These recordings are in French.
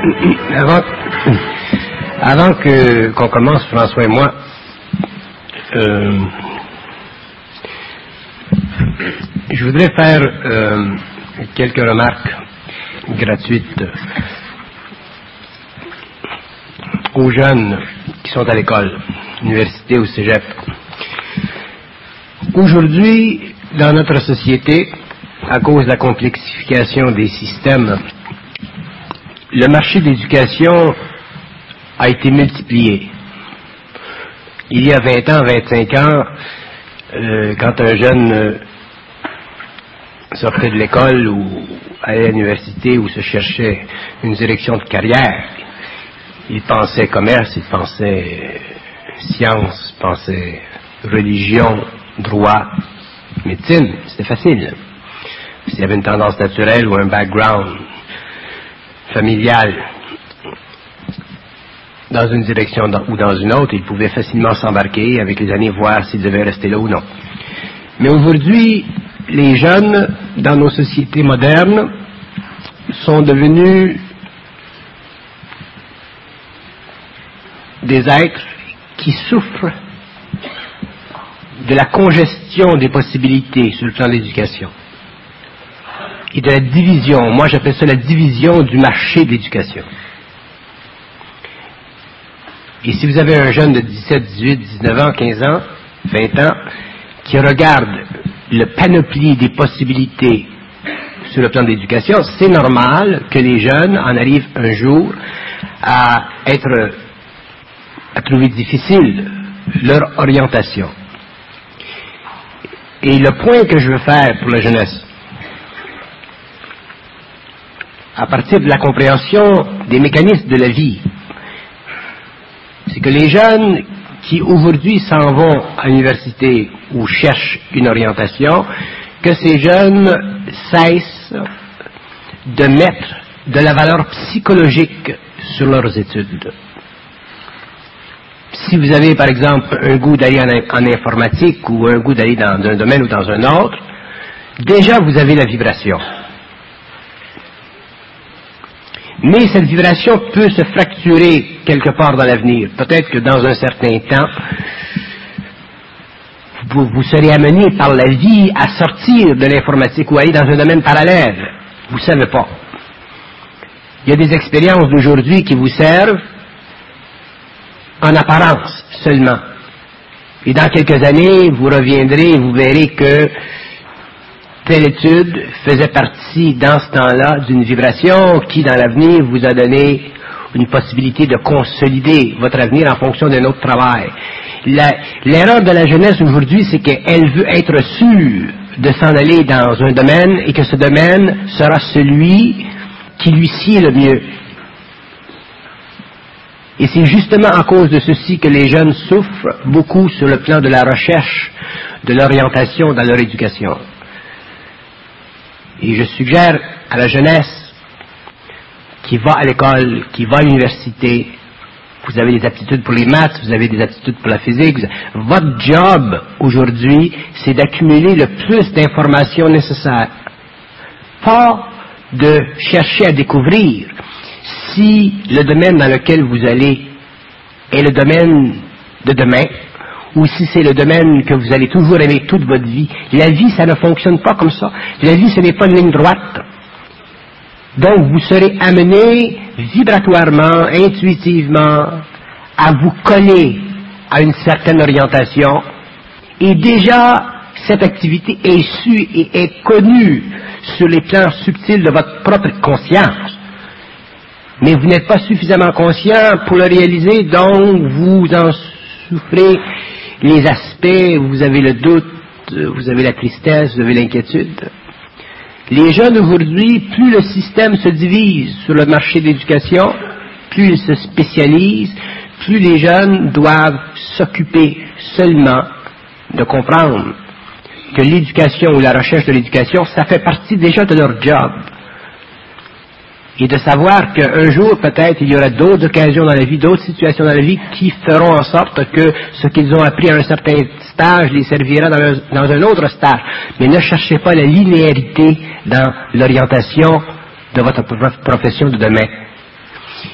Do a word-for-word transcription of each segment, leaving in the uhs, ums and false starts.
Avant, avant que qu'on commence, François et moi, euh, je voudrais faire euh, quelques remarques gratuites aux jeunes qui sont à l'école, université ou cégep. Aujourd'hui, dans notre société, à cause de la complexification des systèmes, le marché de l'éducation a été multiplié. Il y a vingt ans, vingt-cinq ans, euh, quand un jeune euh, sortait de l'école ou allait à l'université ou se cherchait une direction de carrière, il pensait commerce, il pensait sciences, il pensait religion, droit, médecine. C'était facile. S'il y avait une tendance naturelle ou un background familial dans une direction ou dans une autre, il pouvait facilement s'embarquer, avec les années, voir s'il devait rester là ou non. Mais aujourd'hui, les jeunes, dans nos sociétés modernes, sont devenus des êtres qui souffrent de la congestion des possibilités sur le plan de l'éducation et de la division. Moi, j'appelle ça la division du marché de l'éducation. Et si vous avez un jeune de dix-sept, dix-huit, dix-neuf ans, quinze ans, vingt ans, qui regarde le panoplie des possibilités sur le plan de l'éducation, c'est normal que les jeunes en arrivent un jour à être, à trouver difficile leur orientation. Et le point que je veux faire pour la jeunesse, à partir de la compréhension des mécanismes de la vie, c'est que les jeunes qui aujourd'hui s'en vont à l'université ou cherchent une orientation, que ces jeunes cessent de mettre de la valeur psychologique sur leurs études. Si vous avez, par exemple, un goût d'aller en, en informatique ou un goût d'aller dans un domaine ou dans un autre, déjà vous avez la vibration. Mais cette vibration peut se fracturer quelque part dans l'avenir. Peut-être que dans un certain temps, vous, vous serez amené par la vie à sortir de l'informatique ou aller dans un domaine parallèle. Vous ne savez pas. Il y a des expériences d'aujourd'hui qui vous servent en apparence seulement. Et dans quelques années, vous reviendrez et vous verrez que telle étude faisait partie, dans ce temps-là, d'une vibration qui, dans l'avenir, vous a donné une possibilité de consolider votre avenir en fonction d'un autre travail. La, l'erreur de la jeunesse aujourd'hui, c'est qu'elle veut être sûre de s'en aller dans un domaine et que ce domaine sera celui qui lui sied le mieux. Et c'est justement à cause de ceci que les jeunes souffrent beaucoup sur le plan de la recherche, de l'orientation dans leur éducation. Et je suggère à la jeunesse qui va à l'école, qui va à l'université, vous avez des aptitudes pour les maths, vous avez des aptitudes pour la physique, votre job aujourd'hui, c'est d'accumuler le plus d'informations nécessaires. Pas de chercher à découvrir si le domaine dans lequel vous allez est le domaine de demain, ou si c'est le domaine que vous allez toujours aimer toute votre vie. La vie, ça ne fonctionne pas comme ça. La vie, ce n'est pas une ligne droite. Donc, vous serez amené vibratoirement, intuitivement, à vous coller à une certaine orientation. Et déjà, cette activité est sue et est connue sur les plans subtils de votre propre conscience. Mais vous n'êtes pas suffisamment conscient pour le réaliser, donc vous en souffrez les aspects, vous avez le doute, vous avez la tristesse, vous avez l'inquiétude. Les jeunes aujourd'hui, plus le système se divise sur le marché de l'éducation, plus il se spécialise, plus les jeunes doivent s'occuper seulement de comprendre que l'éducation ou la recherche de l'éducation, ça fait partie déjà de leur job. Et de savoir qu'un jour, peut-être, il y aura d'autres occasions dans la vie, d'autres situations dans la vie qui feront en sorte que ce qu'ils ont appris à un certain stage les servira dans un, dans un autre stage. Mais ne cherchez pas la linéarité dans l'orientation de votre profession de demain.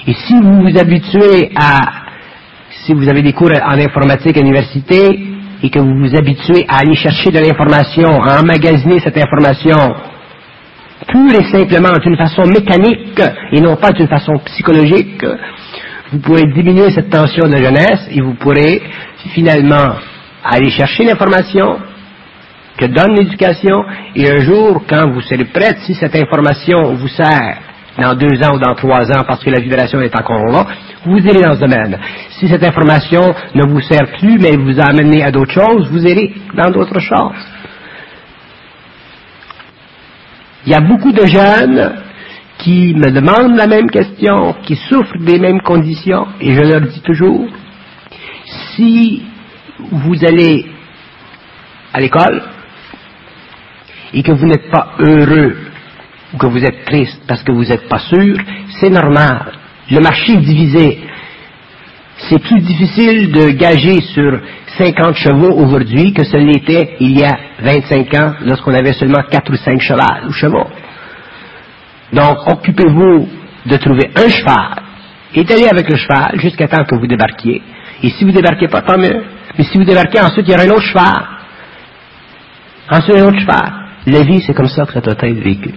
Et si vous vous habituez à, si vous avez des cours en informatique à l'université et que vous vous habituez à aller chercher de l'information, à emmagasiner cette information pure et simplement d'une façon mécanique et non pas d'une façon psychologique, vous pourrez diminuer cette tension de la jeunesse et vous pourrez finalement aller chercher l'information que donne l'éducation et un jour, quand vous serez prête, si cette information vous sert dans deux ans ou dans trois ans parce que la vibration est encore là, vous irez dans ce domaine. Si cette information ne vous sert plus mais vous a amené à d'autres choses, vous irez dans d'autres choses. Il y a beaucoup de jeunes qui me demandent la même question, qui souffrent des mêmes conditions, et je leur dis toujours, si vous allez à l'école et que vous n'êtes pas heureux ou que vous êtes triste parce que vous n'êtes pas sûr, c'est normal. Le marché est divisé. C'est plus difficile de gager sur cinquante chevaux aujourd'hui que ce l'était il y a vingt-cinq ans lorsqu'on avait seulement quatre ou cinq chevaux. chevaux. Donc, occupez-vous de trouver un cheval et d'aller avec le cheval jusqu'à temps que vous débarquiez. Et si vous ne débarquez pas, tant mieux. Mais si vous débarquez, ensuite, il y aura un autre cheval. Ensuite, un autre cheval. La vie, c'est comme ça que ça doit être vécu.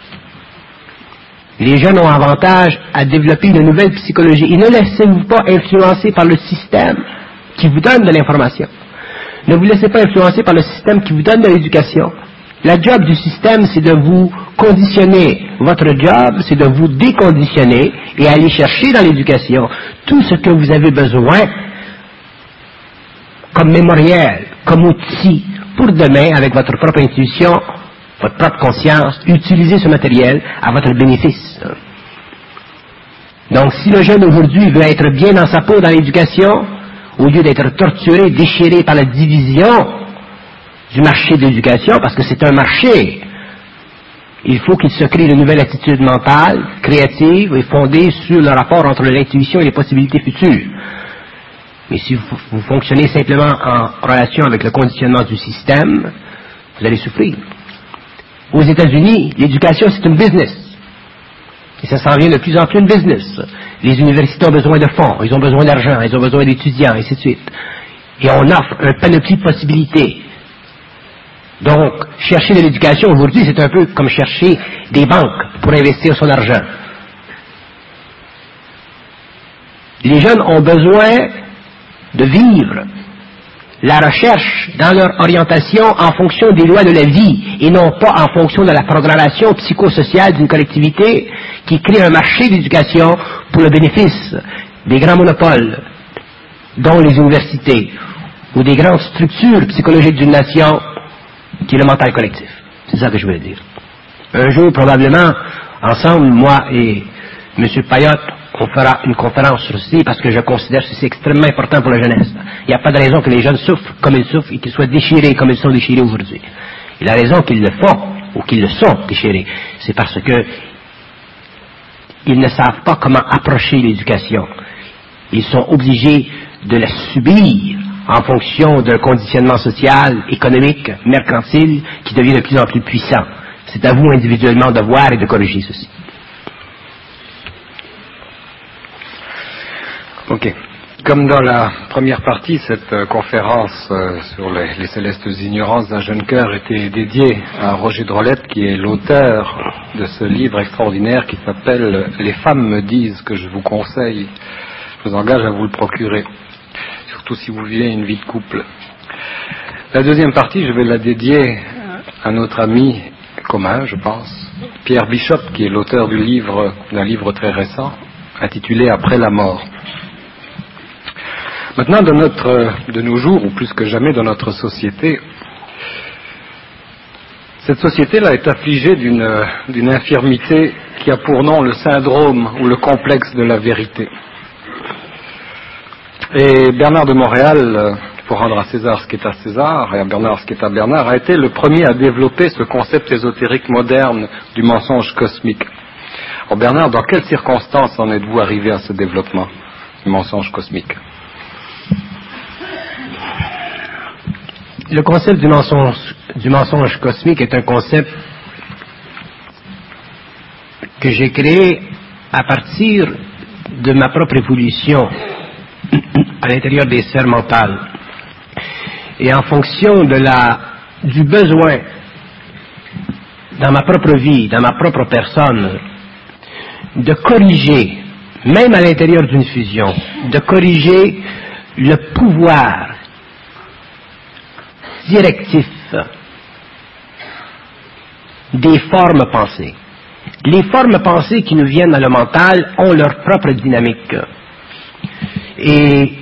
Les jeunes ont avantage à développer une nouvelle psychologie. Et ne laissez-vous pas influencer par le système qui vous donne de l'information. Ne vous laissez pas influencer par le système qui vous donne de l'éducation. La job du système, c'est de vous conditionner. Votre job, c'est de vous déconditionner et aller chercher dans l'éducation tout ce que vous avez besoin comme mémoriel, comme outil pour demain, avec votre propre intuition, votre propre conscience, utiliser ce matériel à votre bénéfice. Donc, si le jeune aujourd'hui veut être bien dans sa peau dans l'éducation, au lieu d'être torturé, déchiré par la division du marché de l'éducation, parce que c'est un marché, il faut qu'il se crée de nouvelles attitudes mentales, créatives et fondées sur le rapport entre l'intuition et les possibilités futures. Mais si vous, vous fonctionnez simplement en relation avec le conditionnement du système, vous allez souffrir. Aux États-Unis, l'éducation, c'est une business. Et ça s'en vient de plus en plus une business. Les universités ont besoin de fonds, ils ont besoin d'argent, ils ont besoin d'étudiants, et ainsi de suite. Et on offre un panoplie de possibilités. Donc, chercher de l'éducation aujourd'hui, c'est un peu comme chercher des banques pour investir son argent. Les jeunes ont besoin de vivre la recherche dans leur orientation en fonction des lois de la vie et non pas en fonction de la programmation psychosociale d'une collectivité qui crée un marché d'éducation pour le bénéfice des grands monopoles, dont les universités, ou des grandes structures psychologiques d'une nation qui est le mental collectif. C'est ça que je voulais dire. Un jour, probablement, ensemble, moi et M. Payotte, on fera une conférence sur ceci parce que je considère que c'est extrêmement important pour la jeunesse. Il n'y a pas de raison que les jeunes souffrent comme ils souffrent et qu'ils soient déchirés comme ils sont déchirés aujourd'hui. Et la raison qu'ils le font ou qu'ils le sont déchirés, c'est parce que ils ne savent pas comment approcher l'éducation. Ils sont obligés de la subir en fonction d'un conditionnement social, économique, mercantile qui devient de plus en plus puissant. C'est à vous individuellement de voir et de corriger ceci. Ok. Comme dans la première partie, cette euh, conférence euh, sur les, les célestes ignorances d'un jeune cœur était dédiée à Roger Drolette, qui est l'auteur de ce livre extraordinaire qui s'appelle « Les femmes me disent que je vous conseille ». Je vous engage à vous le procurer, surtout si vous vivez une vie de couple. La deuxième partie, je vais la dédier à notre ami commun, je pense, Pierre Bishop, qui est l'auteur du livre, d'un livre très récent, intitulé « Après la mort ». Maintenant, de, notre, de nos jours, ou plus que jamais dans notre société, cette société-là est affligée d'une, d'une infirmité qui a pour nom le syndrome ou le complexe de la vérité. Et Bernard de Montréal, pour rendre à César ce qui est à César, et à Bernard ce qui est à Bernard, a été le premier à développer ce concept ésotérique moderne du mensonge cosmique. Alors Bernard, dans quelles circonstances en êtes-vous arrivé à ce développement du mensonge cosmique ? Le concept du mensonge, du mensonge cosmique est un concept que j'ai créé à partir de ma propre évolution à l'intérieur des sphères mentales et en fonction de la, du besoin dans ma propre vie, dans ma propre personne, de corriger, même à l'intérieur d'une fusion, de corriger le pouvoir directif des formes pensées. Les formes pensées qui nous viennent dans le mental ont leur propre dynamique. Et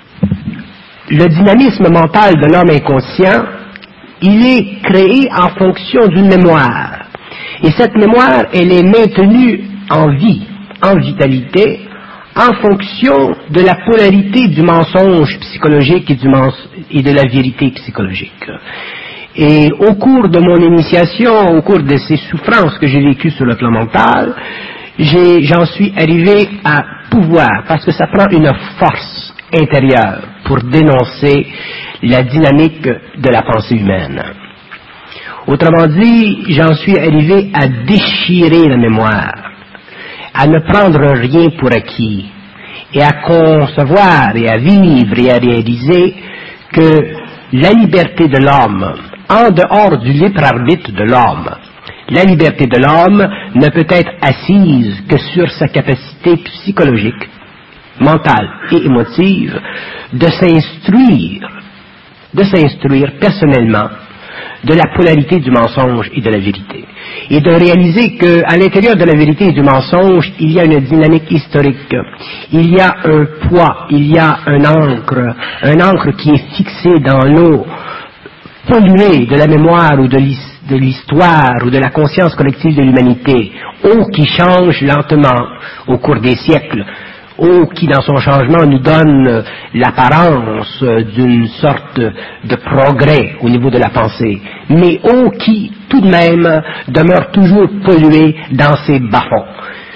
le dynamisme mental de l'homme inconscient, il est créé en fonction d'une mémoire. Et cette mémoire, elle est maintenue en vie, en vitalité, en fonction de la polarité du mensonge psychologique et, du mens- et de la vérité psychologique. Et au cours de mon initiation, au cours de ces souffrances que j'ai vécues sur le plan mental, j'ai, j'en suis arrivé à pouvoir, parce que ça prend une force intérieure pour dénoncer la dynamique de la pensée humaine. Autrement dit, j'en suis arrivé à déchirer la mémoire, à ne prendre rien pour acquis, et à concevoir et à vivre et à réaliser que la liberté de l'homme, en dehors du libre arbitre de l'homme, la liberté de l'homme ne peut être assise que sur sa capacité psychologique, mentale et émotive de s'instruire, de s'instruire personnellement de la polarité du mensonge et de la vérité. Et de réaliser qu'à l'intérieur de la vérité et du mensonge, il y a une dynamique historique, il y a un poids, il y a un encre, un encre qui est fixé dans l'eau, polluée de la mémoire ou de l'histoire ou de la conscience collective de l'humanité, eau qui change lentement au cours des siècles, eau qui dans son changement nous donne l'apparence d'une sorte de progrès au niveau de la pensée, mais eau qui tout de même demeure toujours polluée dans ses bas-fonds.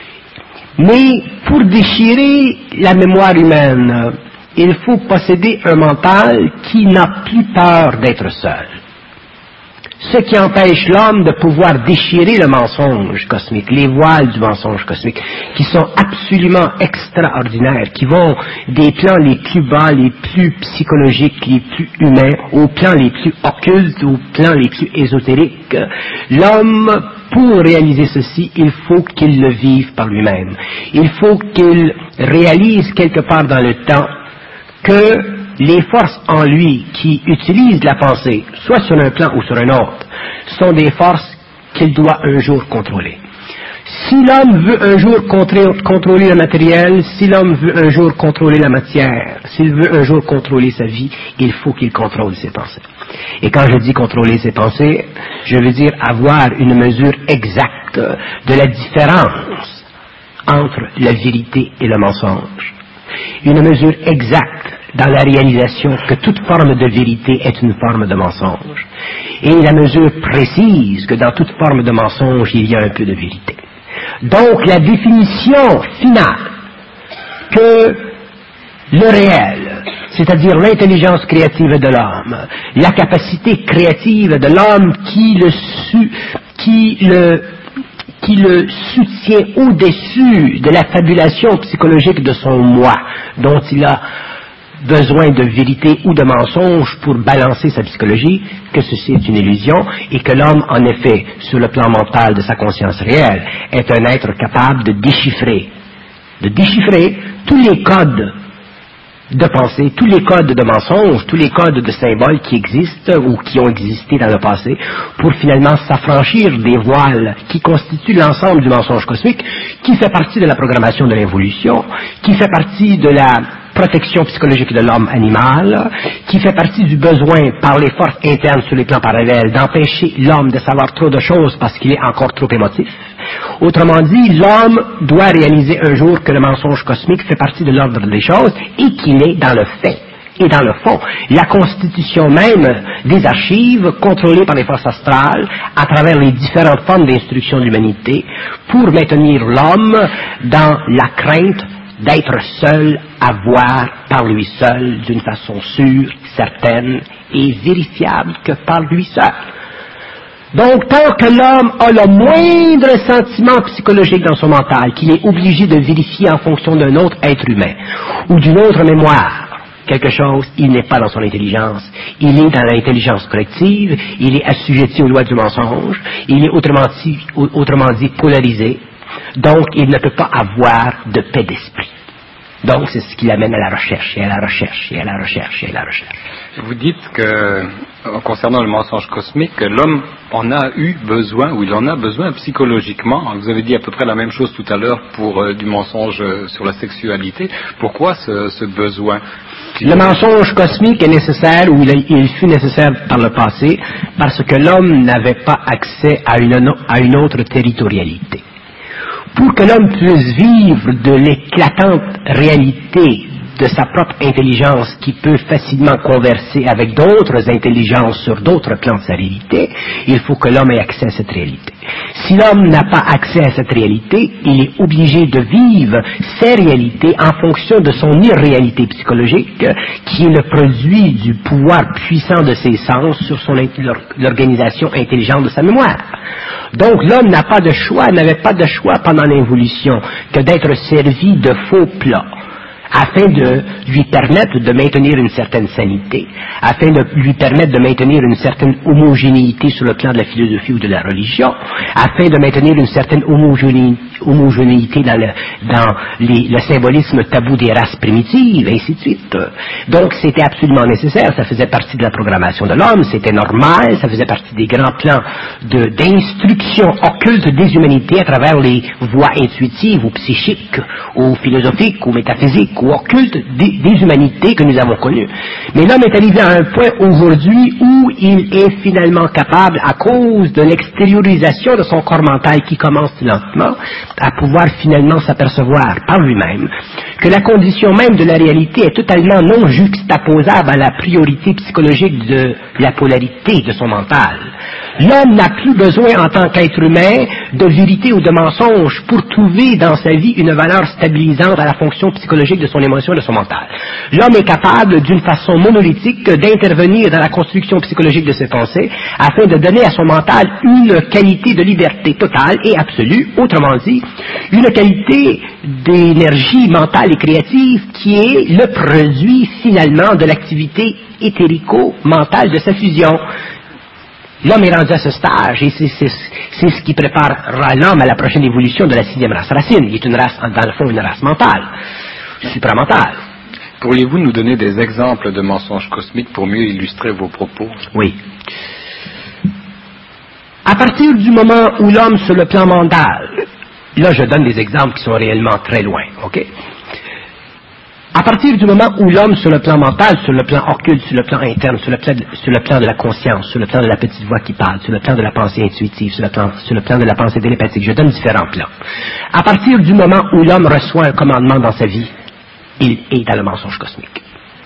Mais pour déchirer la mémoire humaine, il faut posséder un mental qui n'a plus peur d'être seul. Ce qui empêche l'homme de pouvoir déchirer le mensonge cosmique, les voiles du mensonge cosmique, qui sont absolument extraordinaires, qui vont des plans les plus bas, les plus psychologiques, les plus humains, aux plans les plus occultes, aux plans les plus ésotériques. L'homme, pour réaliser ceci, il faut qu'il le vive par lui-même. Il faut qu'il réalise quelque part dans le temps que les forces en lui qui utilisent la pensée, soit sur un plan ou sur un autre, sont des forces qu'il doit un jour contrôler. Si l'homme veut un jour contrôler le matériel, si l'homme veut un jour contrôler la matière, s'il veut un jour contrôler sa vie, il faut qu'il contrôle ses pensées. Et quand je dis contrôler ses pensées, je veux dire avoir une mesure exacte de la différence entre la vérité et le mensonge. Une mesure exacte dans la réalisation que toute forme de vérité est une forme de mensonge. Et la mesure précise que dans toute forme de mensonge, il y a un peu de vérité. Donc, la définition finale que le réel, c'est-à-dire l'intelligence créative de l'homme, la capacité créative de l'homme qui le, su, qui le qui le soutient au-dessus de la fabulation psychologique de son moi, dont il a besoin de vérité ou de mensonge pour balancer sa psychologie, que ceci est une illusion, et que l'homme, en effet, sur le plan mental de sa conscience réelle, est un être capable de déchiffrer, de déchiffrer tous les codes de pensée, tous les codes de mensonges, tous les codes de symboles qui existent ou qui ont existé dans le passé, pour finalement s'affranchir des voiles qui constituent l'ensemble du mensonge cosmique, qui fait partie de la programmation de l'évolution, qui fait partie de la protection psychologique de l'homme animal, qui fait partie du besoin par les forces internes sur les plans parallèles d'empêcher l'homme de savoir trop de choses parce qu'il est encore trop émotif. Autrement dit, l'homme doit réaliser un jour que le mensonge cosmique fait partie de l'ordre des choses et qu'il est dans le fait et dans le fond la constitution même des archives contrôlées par les forces astrales à travers les différentes formes d'instruction de l'humanité pour maintenir l'homme dans la crainte d'être seul à voir par lui seul d'une façon sûre, certaine et vérifiable que par lui seul. Donc, tant que l'homme a le moindre sentiment psychologique dans son mental, qu'il est obligé de vérifier en fonction d'un autre être humain ou d'une autre mémoire, quelque chose, il n'est pas dans son intelligence. Il est dans l'intelligence collective, il est assujetti aux lois du mensonge, il est autrement dit, autrement dit polarisé, donc il ne peut pas avoir de paix d'esprit. Donc c'est ce qui l'amène à la recherche, et à la recherche, et à la recherche, et à la recherche. Vous dites que, concernant le mensonge cosmique, que l'homme en a eu besoin, ou il en a besoin psychologiquement. Vous avez dit à peu près la même chose tout à l'heure pour euh, du mensonge sur la sexualité. Pourquoi ce, ce besoin? Le mensonge cosmique est nécessaire, ou il, a, il fut nécessaire par le passé, parce que l'homme n'avait pas accès à une, à une autre territorialité. Pour que l'homme puisse vivre de l'éclatante réalité de sa propre intelligence qui peut facilement converser avec d'autres intelligences sur d'autres plans de sa réalité, il faut que l'homme ait accès à cette réalité. Si l'homme n'a pas accès à cette réalité, il est obligé de vivre ces réalités en fonction de son irréalité psychologique, qui est le produit du pouvoir puissant de ses sens sur son, l'organisation intelligente de sa mémoire. Donc l'homme n'a pas de choix, n'avait pas de choix pendant l'évolution que d'être servi de faux plats, afin de lui permettre de maintenir une certaine sanité, afin de lui permettre de maintenir une certaine homogénéité sur le plan de la philosophie ou de la religion, afin de maintenir une certaine homogénéité, homogénéité dans, le, dans les, le symbolisme tabou des races primitives, et ainsi de suite. Donc c'était absolument nécessaire, ça faisait partie de la programmation de l'homme, c'était normal, ça faisait partie des grands plans de, d'instruction occulte des humanités à travers les voies intuitives ou psychiques, ou philosophiques, ou métaphysiques, ou occultes des, des humanités que nous avons connues. Mais l'homme est arrivé à un point aujourd'hui où il est finalement capable, à cause de l'extériorisation de son corps mental qui commence lentement, à pouvoir finalement s'apercevoir par lui-même que la condition même de la réalité est totalement non juxtaposable à la priorité psychologique de la polarité de son mental. L'homme n'a plus besoin en tant qu'être humain de vérité ou de mensonge pour trouver dans sa vie une valeur stabilisante à la fonction psychologique de son émotion et de son mental. L'homme est capable d'une façon monolithique d'intervenir dans la construction psychologique de ses pensées afin de donner à son mental une qualité de liberté totale et absolue, autrement dit, une qualité d'énergie mentale et créative qui est le produit finalement de l'activité éthérico-mentale de sa fusion. L'homme est rendu à ce stage et c'est, c'est, c'est ce qui préparera l'homme à la prochaine évolution de la sixième race racine. Il est une race, dans le fond, une race mentale, supramentale. Pourriez-vous nous donner des exemples de mensonges cosmiques pour mieux illustrer vos propos? Oui. À partir du moment où l'homme, sur le plan mental, là je donne des exemples qui sont réellement très loin, ok? À partir du moment où l'homme, sur le plan mental, sur le plan occulte, sur le plan interne, sur le plan, de, sur le plan de la conscience, sur le plan de la petite voix qui parle, sur le plan de la pensée intuitive, sur le plan, sur le plan de la pensée télépathique, je donne différents plans. À partir du moment où l'homme reçoit un commandement dans sa vie, il est dans le mensonge cosmique.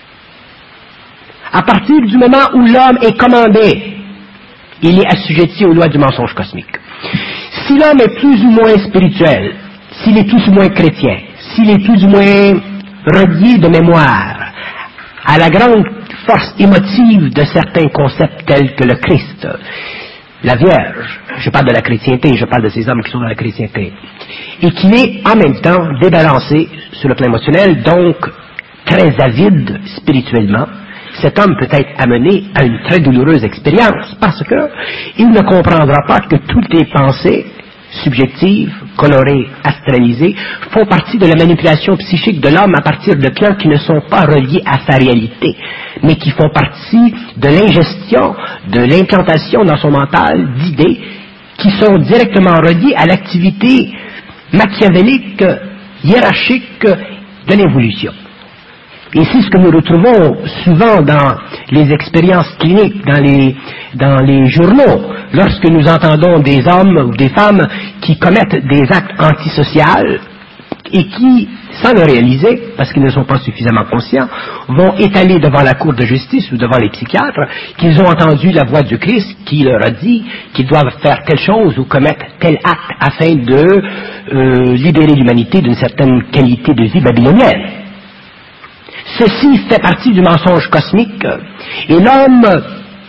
À partir du moment où l'homme est commandé, il est assujetti aux lois du mensonge cosmique. Si l'homme est plus ou moins spirituel, s'il est plus ou moins chrétien, s'il est plus ou moins relié de mémoire à la grande force émotive de certains concepts tels que le Christ, la Vierge, je parle de la chrétienté, je parle de ces hommes qui sont dans la chrétienté, et qui est en même temps débalancé sur le plan émotionnel, donc très avide spirituellement, cet homme peut être amené à une très douloureuse expérience, parce que il ne comprendra pas que toutes les pensées subjectives, colorées, astralisées, font partie de la manipulation psychique de l'homme à partir de plans qui ne sont pas reliés à sa réalité, mais qui font partie de l'ingestion, de l'implantation dans son mental d'idées qui sont directement reliées à l'activité machiavélique, hiérarchique de l'évolution. Et c'est ce que nous retrouvons souvent dans les expériences cliniques, dans les, dans les journaux, lorsque nous entendons des hommes ou des femmes qui commettent des actes antisociaux et qui, sans le réaliser, parce qu'ils ne sont pas suffisamment conscients, vont étaler devant la cour de justice ou devant les psychiatres qu'ils ont entendu la voix du Christ qui leur a dit qu'ils doivent faire telle chose ou commettre tel acte afin de euh, libérer l'humanité d'une certaine qualité de vie babylonienne. Ceci fait partie du mensonge cosmique et l'homme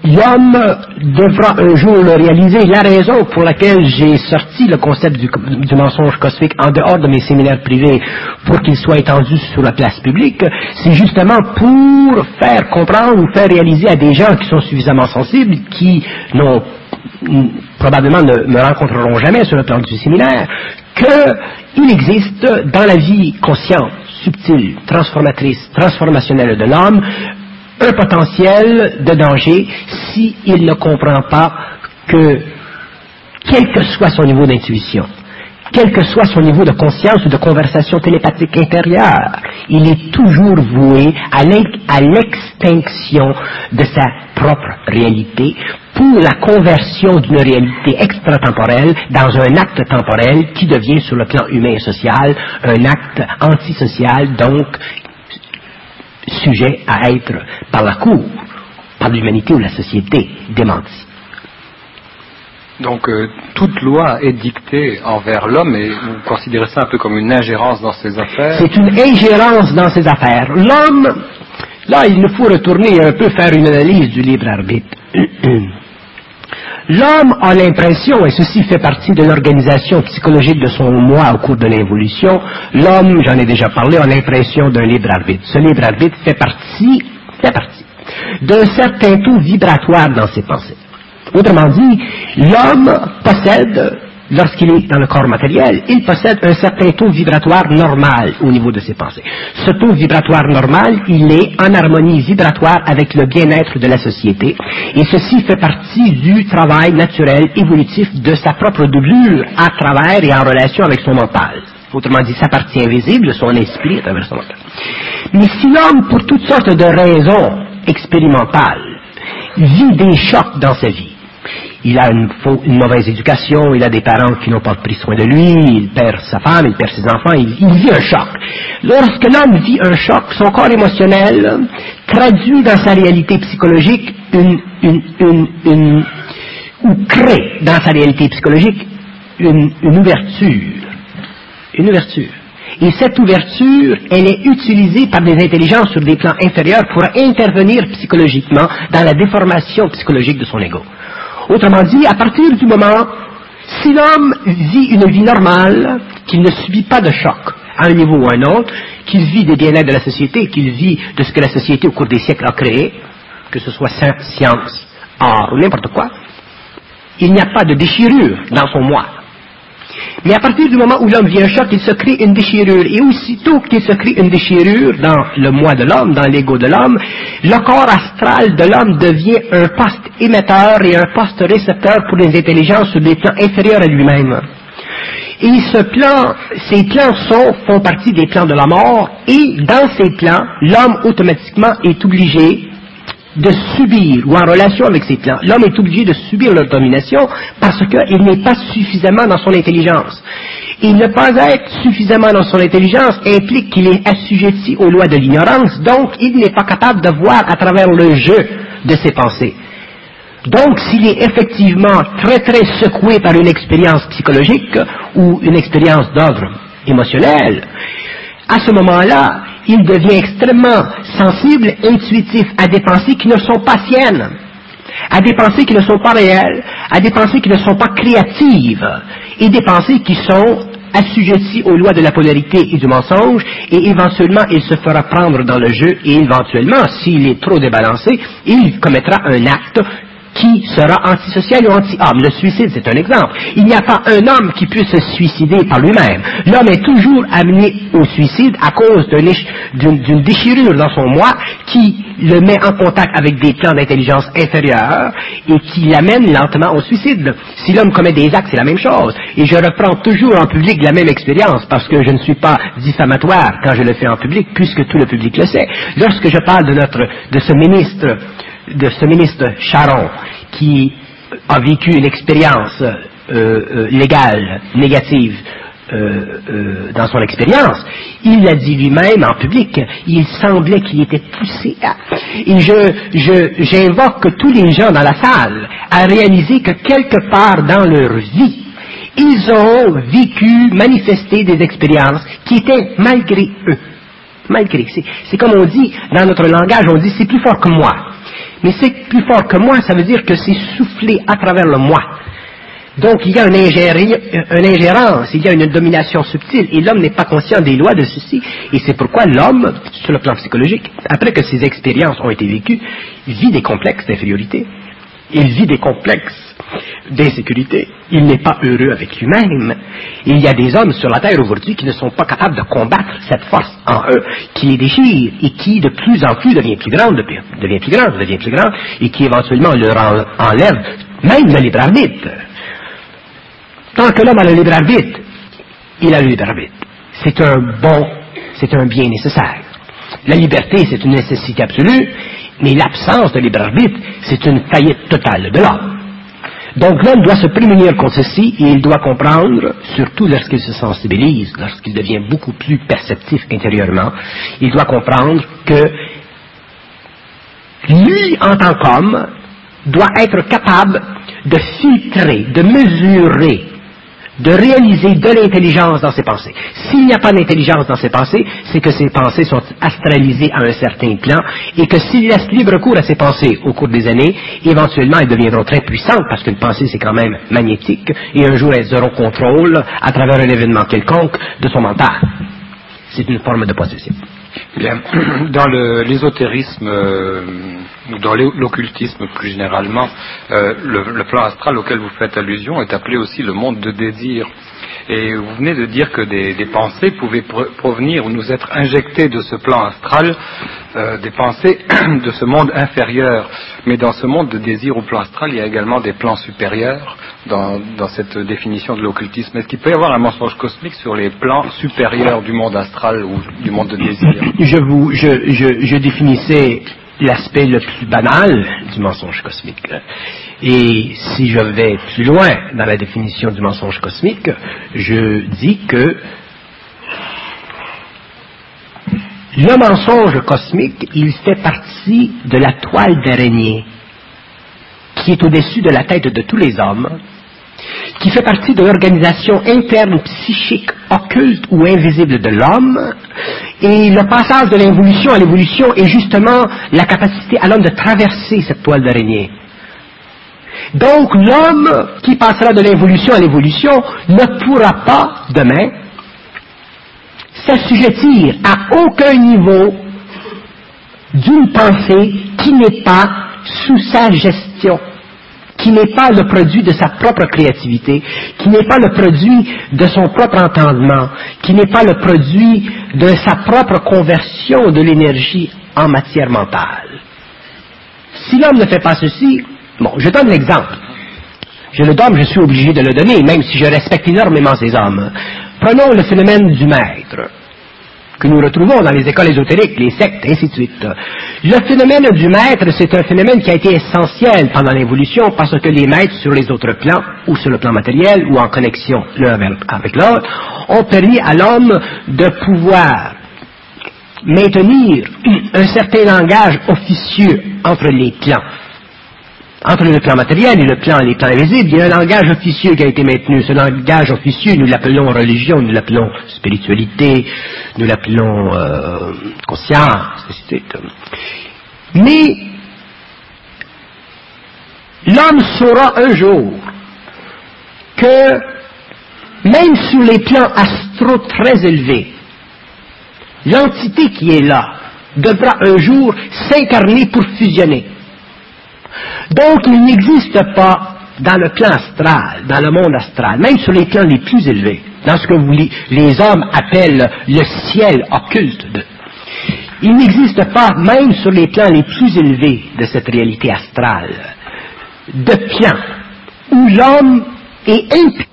l'homme devra un jour le réaliser. La raison pour laquelle j'ai sorti le concept du, du mensonge cosmique en dehors de mes séminaires privés pour qu'il soit étendu sur la place publique, c'est justement pour faire comprendre ou faire réaliser à des gens qui sont suffisamment sensibles, qui n'ont probablement ne me rencontreront jamais sur le plan du séminaire, qu'il existe dans la vie consciente, subtile, transformatrice, transformationnelle de l'homme, un potentiel de danger s'il ne comprend pas que, quel que soit son niveau d'intuition, quel que soit son niveau de conscience ou de conversation télépathique intérieure, il est toujours voué à l'extinction de sa propre réalité pour la conversion d'une réalité extratemporelle dans un acte temporel qui devient sur le plan humain et social un acte antisocial, donc sujet à être par la cour, par l'humanité ou la société démentie. Donc euh, toute loi est dictée envers l'homme et vous considérez ça un peu comme une ingérence dans ses affaires? C'est une ingérence dans ses affaires. L'homme, là il nous faut retourner un peu faire une analyse du libre arbitre. L'homme a l'impression, et ceci fait partie de l'organisation psychologique de son moi au cours de l'évolution, l'homme, j'en ai déjà parlé, a l'impression d'un libre arbitre. Ce libre arbitre fait partie, fait partie d'un certain taux vibratoire dans ses pensées. Autrement dit, l'homme possède, lorsqu'il est dans le corps matériel, il possède un certain taux vibratoire normal au niveau de ses pensées. Ce taux vibratoire normal, il est en harmonie vibratoire avec le bien-être de la société, et ceci fait partie du travail naturel, évolutif de sa propre doublure à travers et en relation avec son mental. Autrement dit, sa partie invisible, son esprit à travers son mental. Mais si l'homme, pour toutes sortes de raisons expérimentales, vit des chocs dans sa vie, il a une, une mauvaise éducation, il a des parents qui n'ont pas pris soin de lui, il perd sa femme, il perd ses enfants, il, il vit un choc. Lorsque l'homme vit un choc, son corps émotionnel traduit dans sa réalité psychologique une, une, une, une ou crée dans sa réalité psychologique une, une ouverture. Une ouverture. Et cette ouverture, elle est utilisée par des intelligences sur des plans inférieurs pour intervenir psychologiquement dans la déformation psychologique de son ego. Autrement dit, à partir du moment, si l'homme vit une vie normale, qu'il ne subit pas de choc à un niveau ou à un autre, qu'il vit des bien-être de la société, qu'il vit de ce que la société au cours des siècles a créé, que ce soit science, art ou n'importe quoi, il n'y a pas de déchirure dans son moi. Mais à partir du moment où l'homme vit un choc, il se crée une déchirure. Et aussitôt qu'il se crée une déchirure dans le moi de l'homme, dans l'ego de l'homme, le corps astral de l'homme devient un poste émetteur et un poste récepteur pour les intelligences sur des plans inférieurs à lui-même. Et ce plan, ces plans sont, font partie des plans de la mort, et dans ces plans, l'homme automatiquement est obligé de subir, ou en relation avec ces plans, l'homme est obligé de subir leur domination parce qu'il n'est pas suffisamment dans son intelligence. Et ne pas être suffisamment dans son intelligence implique qu'il est assujetti aux lois de l'ignorance, donc il n'est pas capable de voir à travers le jeu de ses pensées. Donc, s'il est effectivement très très secoué par une expérience psychologique ou une expérience d'ordre émotionnel, à ce moment-là, il devient extrêmement sensible, intuitif à des pensées qui ne sont pas siennes, à des pensées qui ne sont pas réelles, à des pensées qui ne sont pas créatives, et des pensées qui sont assujetties aux lois de la polarité et du mensonge, et éventuellement il se fera prendre dans le jeu, et éventuellement, s'il est trop débalancé, il commettra un acte qui sera antisocial ou anti-homme. Le suicide, c'est un exemple. Il n'y a pas un homme qui puisse se suicider par lui-même. L'homme est toujours amené au suicide à cause d'une, d'une déchirure dans son moi qui le met en contact avec des plans d'intelligence inférieurs et qui l'amène lentement au suicide. Si l'homme commet des actes, c'est la même chose. Et je reprends toujours en public la même expérience parce que je ne suis pas diffamatoire quand je le fais en public puisque tout le public le sait. Lorsque je parle de notre, de ce ministre de ce ministre Charon qui a vécu une expérience euh, euh, légale, négative euh, euh, dans son expérience, il l'a dit lui-même en public, il semblait qu'il était poussé à... Et je, je, j'invoque tous les gens dans la salle à réaliser que quelque part dans leur vie, ils ont vécu, manifesté des expériences qui étaient malgré eux. Malgré. C'est, c'est comme on dit, dans notre langage, on dit c'est plus fort que moi. mais c'est plus fort que moi, ça veut dire que c'est soufflé à travers le moi. Donc il y a une, ingéri- une ingérence, il y a une domination subtile, et l'homme n'est pas conscient des lois de ceci, et c'est pourquoi l'homme, sur le plan psychologique, après que ses expériences ont été vécues, vit des complexes d'infériorité, il vit des complexes d'insécurité, il n'est pas heureux avec lui-même. Il y a des hommes sur la terre aujourd'hui qui ne sont pas capables de combattre cette force en eux, qui les déchire, et qui de plus en plus devient plus grande, devient plus grande, devient plus grande, et qui éventuellement leur en- enlève même le libre arbitre. Tant que l'homme a le libre arbitre, il a le libre arbitre. C'est un bon, c'est un bien nécessaire. La liberté, c'est une nécessité absolue, mais l'absence de libre arbitre, c'est une faillite totale de l'homme. Donc l'homme doit se prémunir contre ceci, et il doit comprendre, surtout lorsqu'il se sensibilise, lorsqu'il devient beaucoup plus perceptif intérieurement, il doit comprendre que lui, en tant qu'homme, doit être capable de filtrer, de mesurer, de réaliser de l'intelligence dans ses pensées. S'il n'y a pas d'intelligence dans ses pensées, c'est que ses pensées sont astralisées à un certain plan, et que s'il laisse libre cours à ses pensées au cours des années, éventuellement elles deviendront très puissantes, parce qu'une pensée c'est quand même magnétique, et un jour elles auront contrôle, à travers un événement quelconque, de son mental. C'est une forme de possession. Bien. Dans le- l'ésotérisme, euh, ou dans l'o- l'occultisme plus généralement, euh, le, le plan astral auquel vous faites allusion est appelé aussi le monde de désir. Et vous venez de dire que des, des pensées pouvaient pro- provenir ou nous être injectées de ce plan astral, euh, des pensées de ce monde inférieur. Mais dans ce monde de désir ou plan astral, il y a également des plans supérieurs dans, dans cette définition de l'occultisme. Est-ce qu'il peut y avoir un mensonge cosmique sur les plans supérieurs du monde astral ou du monde de désir? Je vous, je, je, je définissais l'aspect le plus banal du mensonge cosmique. Et si je vais plus loin dans la définition du mensonge cosmique, je dis que le mensonge cosmique, il fait partie de la toile d'araignée qui est au-dessus de la tête de tous les hommes, qui fait partie de l'organisation interne psychique, occulte ou invisible de l'homme, et le passage de l'involution à l'évolution est justement la capacité à l'homme de traverser cette toile d'araignée. Donc l'homme qui passera de l'involution à l'évolution ne pourra pas, demain, s'assujettir à aucun niveau d'une pensée qui n'est pas sous sa gestion, qui n'est pas le produit de sa propre créativité, qui n'est pas le produit de son propre entendement, qui n'est pas le produit de sa propre conversion de l'énergie en matière mentale. Si l'homme ne fait pas ceci, bon, je donne l'exemple. Je le donne, je suis obligé de le donner, même si je respecte énormément ces hommes. Prenons le phénomène du maître, que nous retrouvons dans les écoles ésotériques, les sectes, et ainsi de suite. Le phénomène du maître, c'est un phénomène qui a été essentiel pendant l'évolution, parce que les maîtres sur les autres plans, ou sur le plan matériel, ou en connexion l'un avec l'autre, ont permis à l'homme de pouvoir maintenir un certain langage officieux entre les plans. Entre le plan matériel et le plan, les plans invisibles, il y a un langage officieux qui a été maintenu. Ce langage officieux, nous l'appelons religion, nous l'appelons spiritualité, nous l'appelons euh, conscience, ainsi de suite. Mais l'homme saura un jour que même sur les plans astraux très élevés, l'entité qui est là devra un jour s'incarner pour fusionner. Donc, il n'existe pas dans le plan astral, dans le monde astral, même sur les plans les plus élevés, dans ce que vous, les, les hommes appellent le ciel occulte, de, il n'existe pas, même sur les plans les plus élevés de cette réalité astrale, de plans où l'homme est impuissant.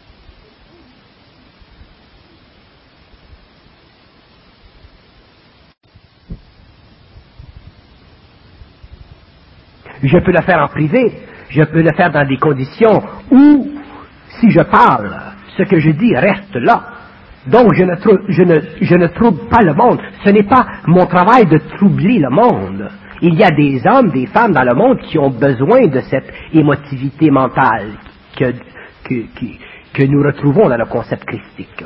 Je peux le faire en privé, je peux le faire dans des conditions où, si je parle, ce que je dis reste là. Donc je ne, trou- je ne, je ne trouble pas le monde. Ce n'est pas mon travail de troubler le monde. Il y a des hommes, des femmes dans le monde qui ont besoin de cette émotivité mentale que, que, que, que nous retrouvons dans le concept christique.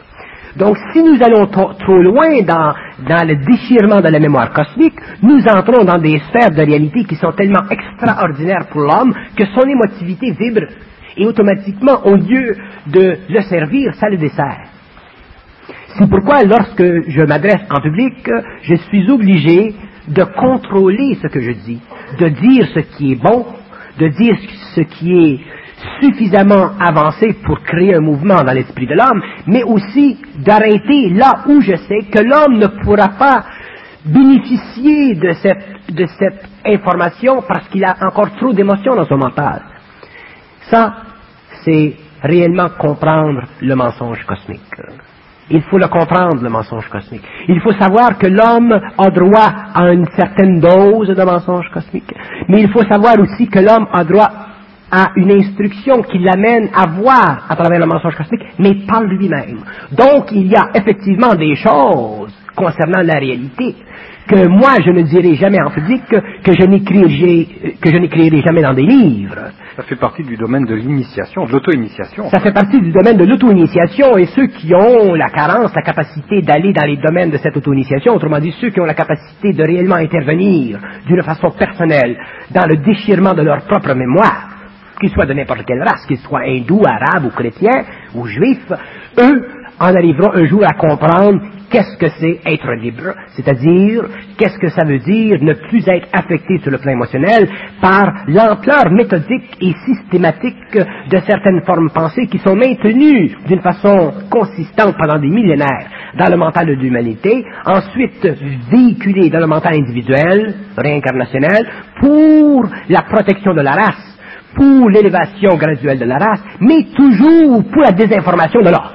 Donc, si nous allons trop, trop loin dans, dans le déchirement de la mémoire cosmique, nous entrons dans des sphères de réalité qui sont tellement extraordinaires pour l'homme que son émotivité vibre. Et automatiquement, au lieu de le servir, ça le dessert. C'est pourquoi, lorsque je m'adresse en public, je suis obligé de contrôler ce que je dis, de dire ce qui est bon, de dire ce qui est suffisamment avancé pour créer un mouvement dans l'esprit de l'homme, mais aussi d'arrêter là où je sais que l'homme ne pourra pas bénéficier de cette, de cette information parce qu'il a encore trop d'émotions dans son mental. Ça, c'est réellement comprendre le mensonge cosmique. Il faut le comprendre, le mensonge cosmique. Il faut savoir que l'homme a droit à une certaine dose de mensonge cosmique, mais il faut savoir aussi que l'homme a droit à une instruction qui l'amène à voir à travers le mensonge cosmique, mais par lui-même. Donc, il y a effectivement des choses concernant la réalité que moi, je ne dirai jamais en public, que, que je n'écrirai, que je n'écrirai jamais dans des livres. Ça fait partie du domaine de l'initiation, de l'auto-initiation. Ça fait partie du domaine de l'auto-initiation, et ceux qui ont la carence, la capacité d'aller dans les domaines de cette auto-initiation, autrement dit ceux qui ont la capacité de réellement intervenir d'une façon personnelle dans le déchirement de leur propre mémoire, qu'ils soient de n'importe quelle race, qu'ils soient hindous, arabes ou chrétiens ou juifs, eux en arriveront un jour à comprendre qu'est-ce que c'est être libre, c'est-à-dire qu'est-ce que ça veut dire ne plus être affecté sur le plan émotionnel par l'ampleur méthodique et systématique de certaines formes pensées qui sont maintenues d'une façon consistante pendant des millénaires dans le mental de l'humanité, ensuite véhiculées dans le mental individuel, réincarnationnel, pour la protection de la race, pour l'élévation graduelle de la race, mais toujours pour la désinformation de l'autre.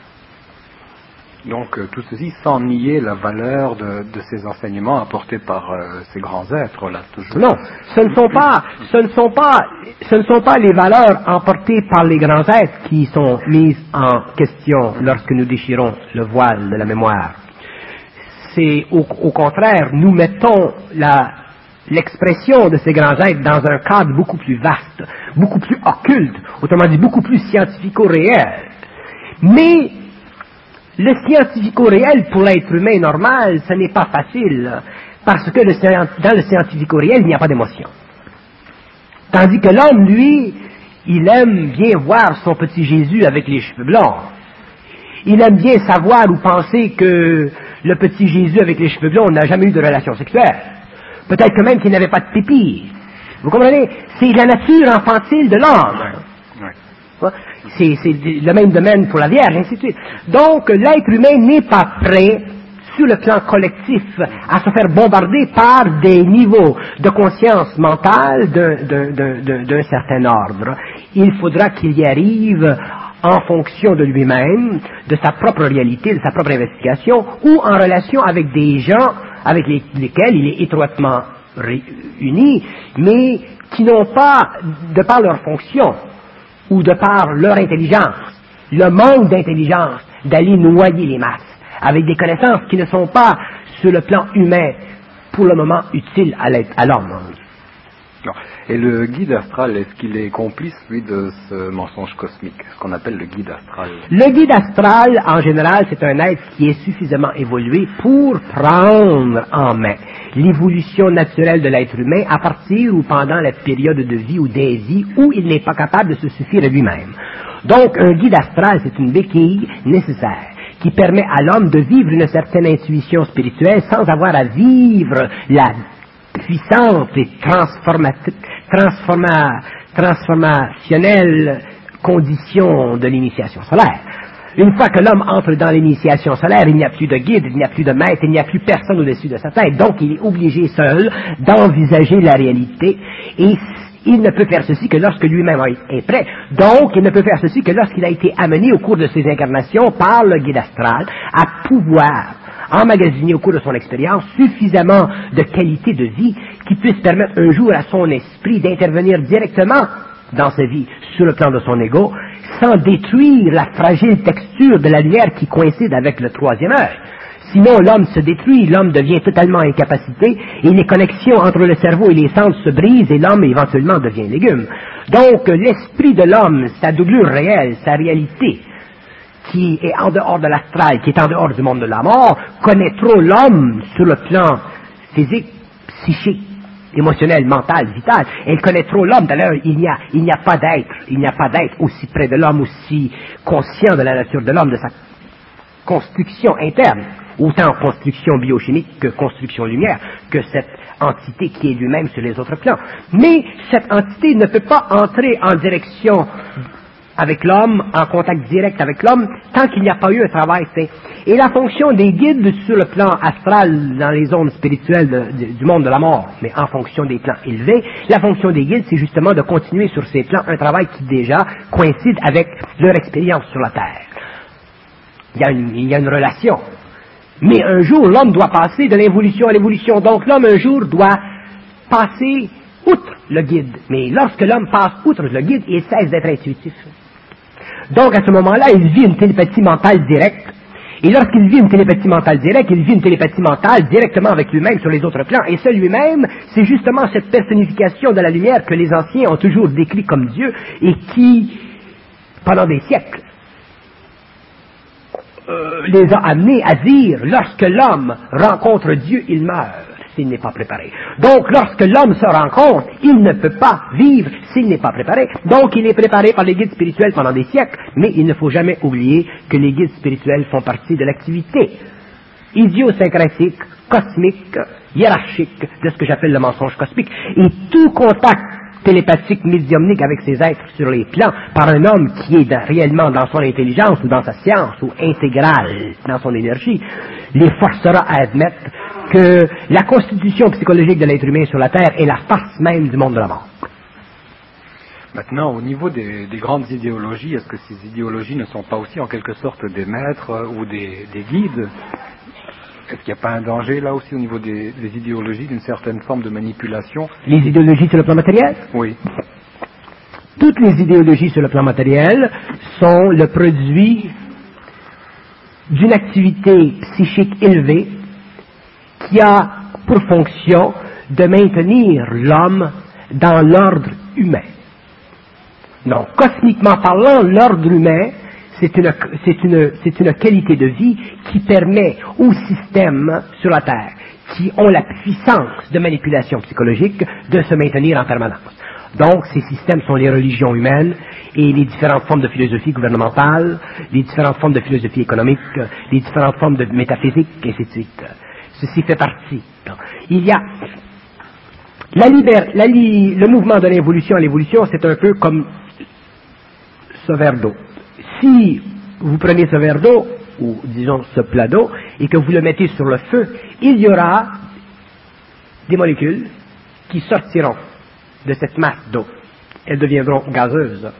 Donc euh, tout ceci sans nier la valeur de, de ces enseignements apportés par euh, ces grands êtres là toujours. Non, ce ne sont pas, ce ne sont pas, ce ne sont pas les valeurs emportées par les grands êtres qui sont mises en question lorsque nous déchirons le voile de la mémoire. C'est au, au contraire, nous mettons la l'expression de ces grands êtres dans un cadre beaucoup plus vaste, beaucoup plus occulte, autrement dit beaucoup plus scientifico-réel. Mais le scientifico-réel pour l'être humain normal, ce n'est pas facile, parce que le, dans le scientifico-réel, il n'y a pas d'émotion. Tandis que l'homme, lui, il aime bien voir son petit Jésus avec les cheveux blancs. Il aime bien savoir ou penser que le petit Jésus avec les cheveux blonds n'a jamais eu de relation sexuelle. Peut-être que même qu'il n'avait pas de pipi. Vous comprenez? C'est la nature infantile de l'homme. Ouais. C'est, c'est le même domaine pour la Vierge, ainsi de suite. Donc, l'être humain n'est pas prêt, sur le plan collectif, à se faire bombarder par des niveaux de conscience mentale d'un, d'un, d'un, d'un certain ordre. Il faudra qu'il y arrive en fonction de lui-même, de sa propre réalité, de sa propre investigation, ou en relation avec des gens avec les, lesquels il est étroitement uni, mais qui n'ont pas, de par leur fonction, ou de par leur intelligence, le manque d'intelligence, d'aller noyer les masses, avec des connaissances qui ne sont pas, sur le plan humain, pour le moment, utiles à, à l'homme. Et le guide astral, est-ce qu'il est complice, lui, de ce mensonge cosmique, ce qu'on appelle le guide astral? Le guide astral, en général, c'est un être qui est suffisamment évolué pour prendre en main l'évolution naturelle de l'être humain à partir ou pendant la période de vie ou des vies où il n'est pas capable de se suffire à lui-même. Donc, un guide astral, c'est une béquille nécessaire qui permet à l'homme de vivre une certaine intuition spirituelle sans avoir à vivre la puissante et transforma, transforma, transformationnelle condition de l'initiation solaire. Une fois que l'homme entre dans l'initiation solaire, il n'y a plus de guide, il n'y a plus de maître, il n'y a plus personne au-dessus de sa tête. Donc, il est obligé seul d'envisager la réalité et il ne peut faire ceci que lorsque lui-même est prêt. Donc, il ne peut faire ceci que lorsqu'il a été amené au cours de ses incarnations par le guide astral à pouvoir emmagasiner au cours de son expérience suffisamment de qualité de vie qui puisse permettre un jour à son esprit d'intervenir directement dans sa vie sur le plan de son ego sans détruire la fragile texture de la lumière qui coïncide avec le troisième œil. Sinon, l'homme se détruit, l'homme devient totalement incapacité et les connexions entre le cerveau et les sens se brisent et l'homme éventuellement devient légume. Donc, l'esprit de l'homme, sa doublure réelle, sa réalité, qui est en dehors de l'astral, qui est en dehors du monde de la mort, connaît trop l'homme sur le plan physique, psychique, émotionnel, mental, vital. Elle connaît trop l'homme. D'ailleurs, il n'y a, il n'y a pas d'être, il n'y a pas d'être aussi près de l'homme, aussi conscient de la nature de l'homme, de sa construction interne, autant construction biochimique que construction lumière, que cette entité qui est lui-même sur les autres plans. Mais cette entité ne peut pas entrer en direction avec l'homme, en contact direct avec l'homme, tant qu'il n'y a pas eu un travail fait. Et la fonction des guides sur le plan astral, dans les zones spirituelles de, de, du monde de la mort, mais en fonction des plans élevés, la fonction des guides, c'est justement de continuer sur ces plans un travail qui déjà coïncide avec leur expérience sur la Terre. Il y a une, il y a une relation. Mais un jour, l'homme doit passer de l'évolution à l'évolution. Donc l'homme, un jour, doit passer outre le guide. Mais lorsque l'homme passe outre le guide, il cesse d'être intuitif. Donc, à ce moment-là, il vit une télépathie mentale directe. Et lorsqu'il vit une télépathie mentale directe, il vit une télépathie mentale directement avec lui-même sur les autres plans. Et ce lui-même, c'est justement cette personnification de la lumière que les anciens ont toujours décrit comme Dieu et qui, pendant des siècles, euh, les a amenés à dire, lorsque l'homme rencontre Dieu, il meurt s'il n'est pas préparé. Donc, lorsque l'homme se rencontre, il ne peut pas vivre s'il n'est pas préparé. Donc, il est préparé par les guides spirituels pendant des siècles, mais il ne faut jamais oublier que les guides spirituels font partie de l'activité idiosyncratique, cosmique, hiérarchique de ce que j'appelle le mensonge cosmique. Et tout contact télépathique, médiumnique avec ces êtres sur les plans, par un homme qui est dans, réellement dans son intelligence ou dans sa science ou intégral dans son énergie, les forcera à admettre que la constitution psychologique de l'être humain sur la Terre est la farce même du monde de la mort. Maintenant, au niveau des, des grandes idéologies, est-ce que ces idéologies ne sont pas aussi en quelque sorte des maîtres ou des, des guides? Est-ce qu'il n'y a pas un danger là aussi au niveau des, des idéologies d'une certaine forme de manipulation? Les idéologies sur le plan matériel? Oui. Toutes les idéologies sur le plan matériel sont le produit d'une activité psychique élevée qui a pour fonction de maintenir l'homme dans l'ordre humain. Donc, cosmiquement parlant, l'ordre humain, c'est une, c'est une, c'est une qualité de vie qui permet aux systèmes sur la Terre, qui ont la puissance de manipulation psychologique, de se maintenir en permanence. Donc, ces systèmes sont les religions humaines et les différentes formes de philosophie gouvernementale, les différentes formes de philosophie économique, les différentes formes de métaphysique, et ainsi de suite. Ceci fait partie. Il y a la libère, la li, le mouvement de l'évolution à l'évolution, c'est un peu comme ce verre d'eau. Si vous prenez ce verre d'eau, ou disons ce plat d'eau, et que vous le mettez sur le feu, il y aura des molécules qui sortiront de cette masse d'eau. Elles deviendront gazeuses.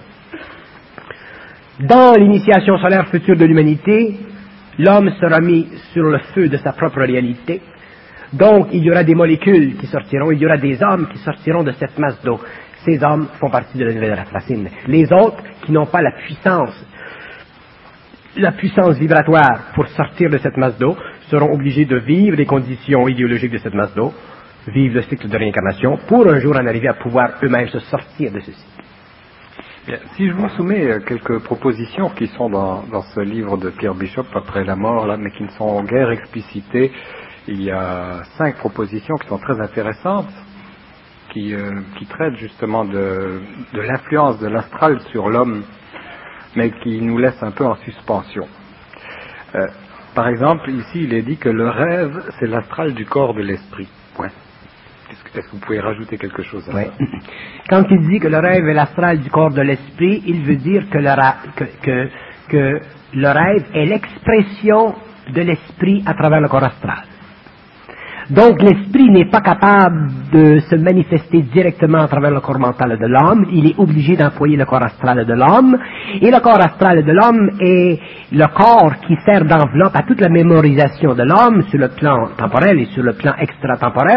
Dans l'initiation solaire future de l'humanité, l'homme sera mis sur le feu de sa propre réalité. Donc, il y aura des molécules qui sortiront, il y aura des hommes qui sortiront de cette masse d'eau. Ces hommes font partie de la nouvelle racine. Les autres, qui n'ont pas la puissance, la puissance vibratoire pour sortir de cette masse d'eau, seront obligés de vivre les conditions idéologiques de cette masse d'eau, vivre le cycle de réincarnation, pour un jour en arriver à pouvoir eux-mêmes se sortir de ceci. Bien, si je vous soumets quelques propositions qui sont dans, dans ce livre de Pierre Bishop, Après la mort, là, mais qui ne sont guère explicitées, il y a cinq propositions qui sont très intéressantes, qui, euh, qui traitent justement de, de l'influence de l'astral sur l'homme, mais qui nous laissent un peu en suspension. Euh, par exemple, ici, il est dit que le rêve, c'est l'astral du corps de l'esprit. Point. Est-ce que vous pouvez rajouter quelque chose à oui. ça? Quand il dit que le rêve est l'astral du corps de l'esprit, il veut dire que le, ra- que, que, que le rêve est l'expression de l'esprit à travers le corps astral. Donc l'esprit n'est pas capable de se manifester directement à travers le corps mental de l'homme, il est obligé d'employer le corps astral de l'homme, et le corps astral de l'homme est le corps qui sert d'enveloppe à toute la mémorisation de l'homme sur le plan temporel et sur le plan extratemporel,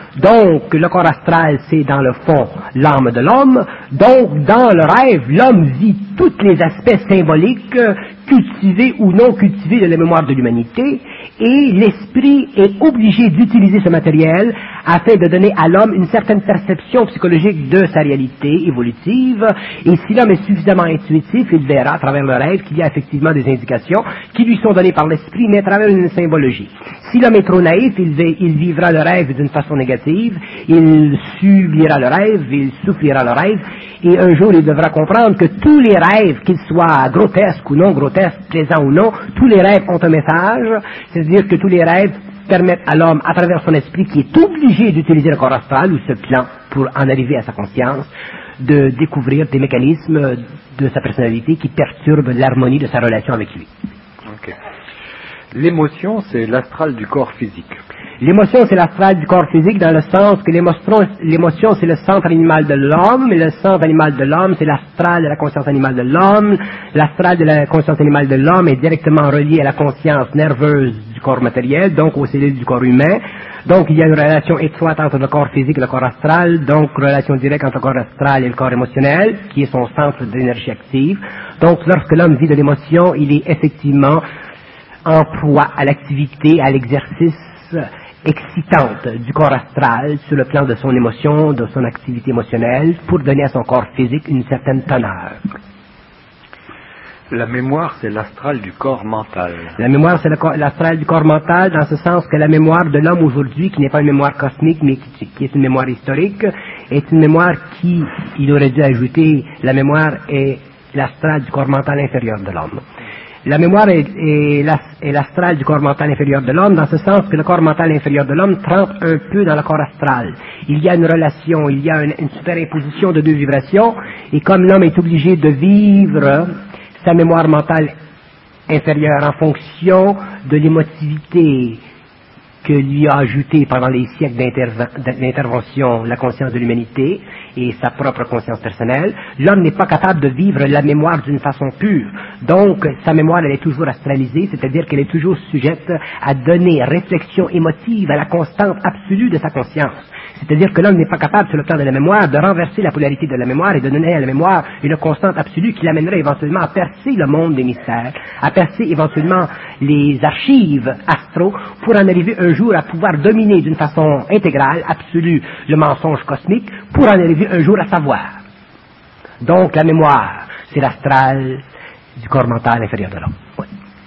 Donc, le corps astral, c'est dans le fond l'âme de l'homme. Donc, dans le rêve, l'homme vit tous les aspects symboliques, cultivés ou non cultivés de la mémoire de l'humanité, et l'esprit est obligé d'utiliser ce matériel afin de donner à l'homme une certaine perception psychologique de sa réalité évolutive. Et si l'homme est suffisamment intuitif, il verra à travers le rêve qu'il y a effectivement des indications qui lui sont données par l'esprit, mais à travers une symbologie. Si l'homme est trop naïf, il, il vivra le rêve d'une façon négative, il subira le rêve, il souffrira le rêve, et un jour il devra comprendre que tous les rêves, qu'ils soient grotesques ou non grotesques, plaisants ou non, tous les rêves ont un message, c'est-à-dire que tous les rêves permettent à l'homme, à travers son esprit, qui est obligé d'utiliser le corps astral ou ce plan pour en arriver à sa conscience, de découvrir des mécanismes de sa personnalité qui perturbent l'harmonie de sa relation avec lui. Okay. L'émotion, c'est l'astral du corps physique. L'émotion, c'est l'astral du corps physique dans le sens que l'émotion, c'est le centre animal de l'homme, et le centre animal de l'homme, c'est l'astral de la conscience animale de l'homme. L'astral de la conscience animale de l'homme est directement relié à la conscience nerveuse du corps matériel, donc aux cellules du corps humain. Donc, il y a une relation étroite entre le corps physique et le corps astral, donc relation directe entre le corps astral et le corps émotionnel, qui est son centre d'énergie active. Donc, lorsque l'homme vit de l'émotion, il est effectivement en proie à l'activité, à l'exercice excitante du corps astral sur le plan de son émotion, de son activité émotionnelle, pour donner à son corps physique une certaine teneur. La mémoire, c'est l'astral du corps mental. La mémoire, c'est l'astral du corps mental, dans ce sens que la mémoire de l'homme aujourd'hui, qui n'est pas une mémoire cosmique, mais qui, qui est une mémoire historique, est une mémoire qui, il aurait dû ajouter, la mémoire est l'astral du corps mental inférieur de l'homme. La mémoire est, est, est l'astral du corps mental inférieur de l'homme, dans ce sens que le corps mental inférieur de l'homme trempe un peu dans le corps astral. Il y a une relation, il y a une, une superimposition de deux vibrations, et comme l'homme est obligé de vivre sa mémoire mentale inférieure en fonction de l'émotivité que lui a ajouté pendant les siècles d'intervention la conscience de l'humanité et sa propre conscience personnelle, l'homme n'est pas capable de vivre la mémoire d'une façon pure. Donc, sa mémoire, elle est toujours astralisée, c'est-à-dire qu'elle est toujours sujette à donner réflexion émotive à la constante absolue de sa conscience. C'est-à-dire que l'homme n'est pas capable, sur le plan de la mémoire, de renverser la polarité de la mémoire et de donner à la mémoire une constante absolue qui l'amènerait éventuellement à percer le monde des mystères, à percer éventuellement les archives astro pour en arriver un jour à pouvoir dominer d'une façon intégrale, absolue, le mensonge cosmique, pour en arriver un jour à savoir. Donc la mémoire, c'est l'astral du corps mental inférieur de l'homme. Oui.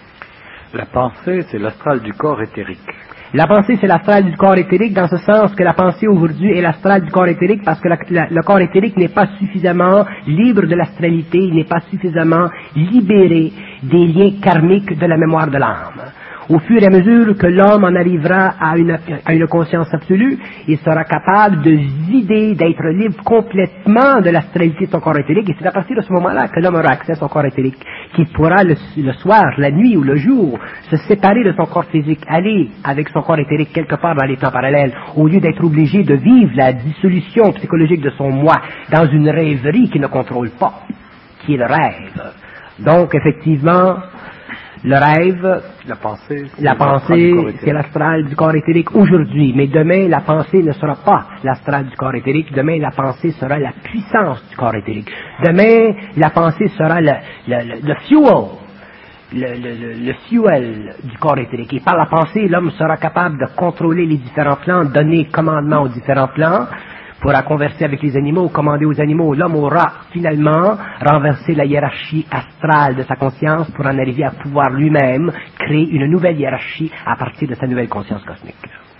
La pensée, c'est l'astral du corps éthérique. La pensée, c'est l'astral du corps éthérique, dans ce sens que la pensée aujourd'hui est l'astral du corps éthérique, parce que la, la, le corps éthérique n'est pas suffisamment libre de l'astralité, il n'est pas suffisamment libéré des liens karmiques de la mémoire de l'âme. Au fur et à mesure que l'homme en arrivera à une, à une conscience absolue, il sera capable de vider, d'être libre complètement de l'astralité de son corps éthérique, et c'est à partir de ce moment-là que l'homme aura accès à son corps éthérique, qu'il pourra le, le soir, la nuit ou le jour se séparer de son corps physique, aller avec son corps éthérique quelque part dans les temps parallèles, au lieu d'être obligé de vivre la dissolution psychologique de son moi dans une rêverie qu'il ne contrôle pas, qui est le rêve. Donc, effectivement, le rêve, la pensée, c'est la pensée, c'est l'astral du corps éthérique aujourd'hui, mais demain la pensée ne sera pas l'astral du corps éthérique, demain la pensée sera la puissance du corps éthérique, demain la pensée sera le, le, le, le fuel, le, le, le fuel du corps éthérique, et par la pensée l'homme sera capable de contrôler les différents plans, donner commandement aux différents plans, pourra converser avec les animaux, commander aux animaux. L'homme aura finalement renversé la hiérarchie astrale de sa conscience pour en arriver à pouvoir lui-même créer une nouvelle hiérarchie à partir de sa nouvelle conscience cosmique.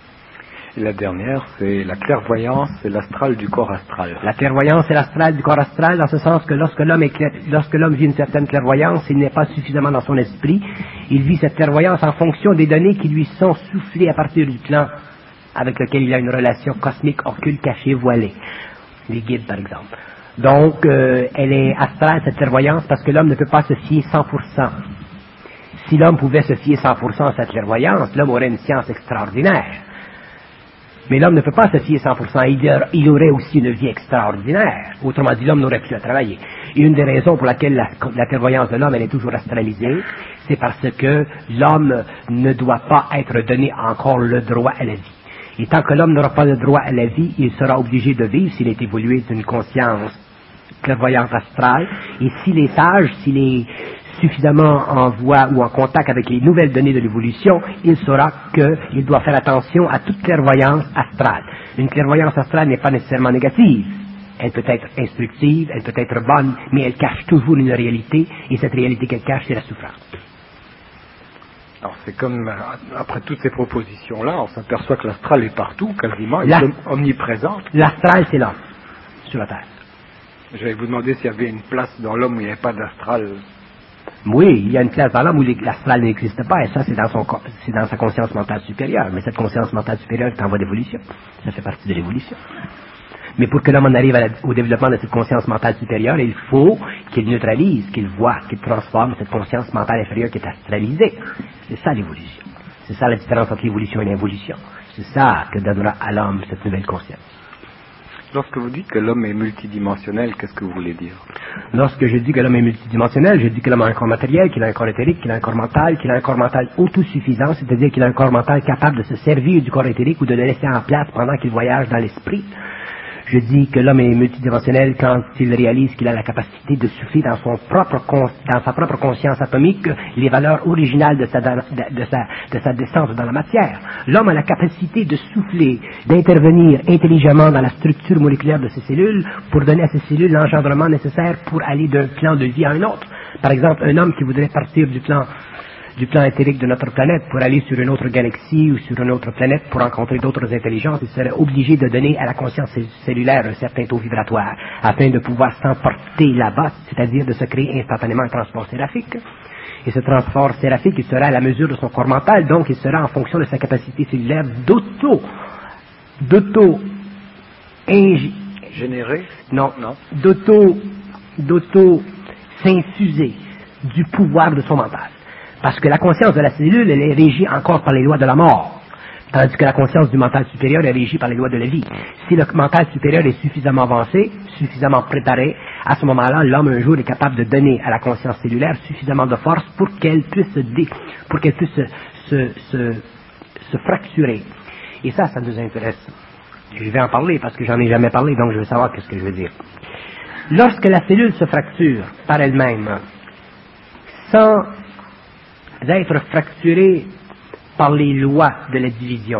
Et la dernière, c'est la clairvoyance, c'est l'astral du corps astral. La clairvoyance, c'est l'astral du corps astral, dans ce sens que lorsque l'homme, est clair, lorsque l'homme vit une certaine clairvoyance, il n'est pas suffisamment dans son esprit. Il vit cette clairvoyance en fonction des données qui lui sont soufflées à partir du plan avec lequel il a une relation cosmique, occulte, cachée, voilée. Les guides, par exemple. Donc, euh, elle est astrale, cette clairvoyance, parce que l'homme ne peut pas se fier cent pour cent. Si l'homme pouvait se fier cent pour cent à cette clairvoyance, l'homme aurait une science extraordinaire. Mais l'homme ne peut pas se fier cent pour cent. Il aurait aussi une vie extraordinaire. Autrement dit, l'homme n'aurait plus à travailler. Et une des raisons pour laquelle la, la clairvoyance de l'homme, elle est toujours astralisée, c'est parce que l'homme ne doit pas être donné encore le droit à la vie. Et tant que l'homme n'aura pas le droit à la vie, il sera obligé de vivre s'il est évolué d'une conscience clairvoyante astrale. Et s'il est sage, s'il est suffisamment en voie ou en contact avec les nouvelles données de l'évolution, il saura qu'il doit faire attention à toute clairvoyance astrale. Une clairvoyance astrale n'est pas nécessairement négative. Elle peut être instructive, elle peut être bonne, mais elle cache toujours une réalité, et cette réalité qu'elle cache, c'est la souffrance. Alors c'est comme, après toutes ces propositions-là, on s'aperçoit que l'astral est partout, quasiment, il La... est omniprésent. L'astral, c'est l'homme, sur la Terre. J'allais vous demander s'il y avait une place dans l'homme où il n'y avait pas d'astral. Oui, il y a une place dans l'homme où l'astral n'existe pas, et ça, c'est dans, son, c'est dans sa conscience mentale supérieure. Mais cette conscience mentale supérieure est en voie d'évolution. Ça fait partie de l'évolution. Mais pour que l'homme en arrive à la, au développement de cette conscience mentale supérieure, il faut qu'il neutralise, qu'il voit, qu'il transforme cette conscience mentale inférieure qui est astralisée. C'est ça l'évolution. C'est ça la différence entre l'évolution et l'involution. C'est ça que donnera à l'homme cette nouvelle conscience. Lorsque vous dites que l'homme est multidimensionnel, qu'est-ce que vous voulez dire? Lorsque je dis que l'homme est multidimensionnel, je dis que l'homme a un corps matériel, qu'il a un corps éthérique, qu'il a un corps mental, qu'il a un corps mental autosuffisant, c'est-à-dire qu'il a un corps mental capable de se servir du corps éthérique ou de le laisser en place pendant qu'il voyage dans l'esprit. Je dis que l'homme est multidimensionnel quand il réalise qu'il a la capacité de souffler dans, son propre dans sa propre conscience atomique les valeurs originales de sa, de, de, sa, de sa descente dans la matière. L'homme a la capacité de souffler, d'intervenir intelligemment dans la structure moléculaire de ses cellules pour donner à ces cellules l'engendrement nécessaire pour aller d'un plan de vie à un autre. Par exemple, un homme qui voudrait partir du plan du plan éthérique de notre planète pour aller sur une autre galaxie ou sur une autre planète pour rencontrer d'autres intelligences, il serait obligé de donner à la conscience cellulaire un certain taux vibratoire afin de pouvoir s'emporter là-bas, c'est-à-dire de se créer instantanément un transport séraphique. Et ce transport séraphique, il sera à la mesure de son corps mental, donc il sera en fonction de sa capacité cellulaire d'auto, d'auto, ing... générer, non, non, d'auto, d'auto s'infuser du pouvoir de son mental. Parce que la conscience de la cellule, elle est régie encore par les lois de la mort, tandis que la conscience du mental supérieur est régie par les lois de la vie. Si le mental supérieur est suffisamment avancé, suffisamment préparé, à ce moment-là, l'homme un jour est capable de donner à la conscience cellulaire suffisamment de force pour qu'elle puisse se, dé, pour qu'elle puisse se, se, se, se fracturer. Et ça, ça nous intéresse. Je vais en parler parce que j'en ai jamais parlé, donc je veux savoir qu'est-ce que je veux dire. Lorsque la cellule se fracture par elle-même, sans d'être fracturée par les lois de la division.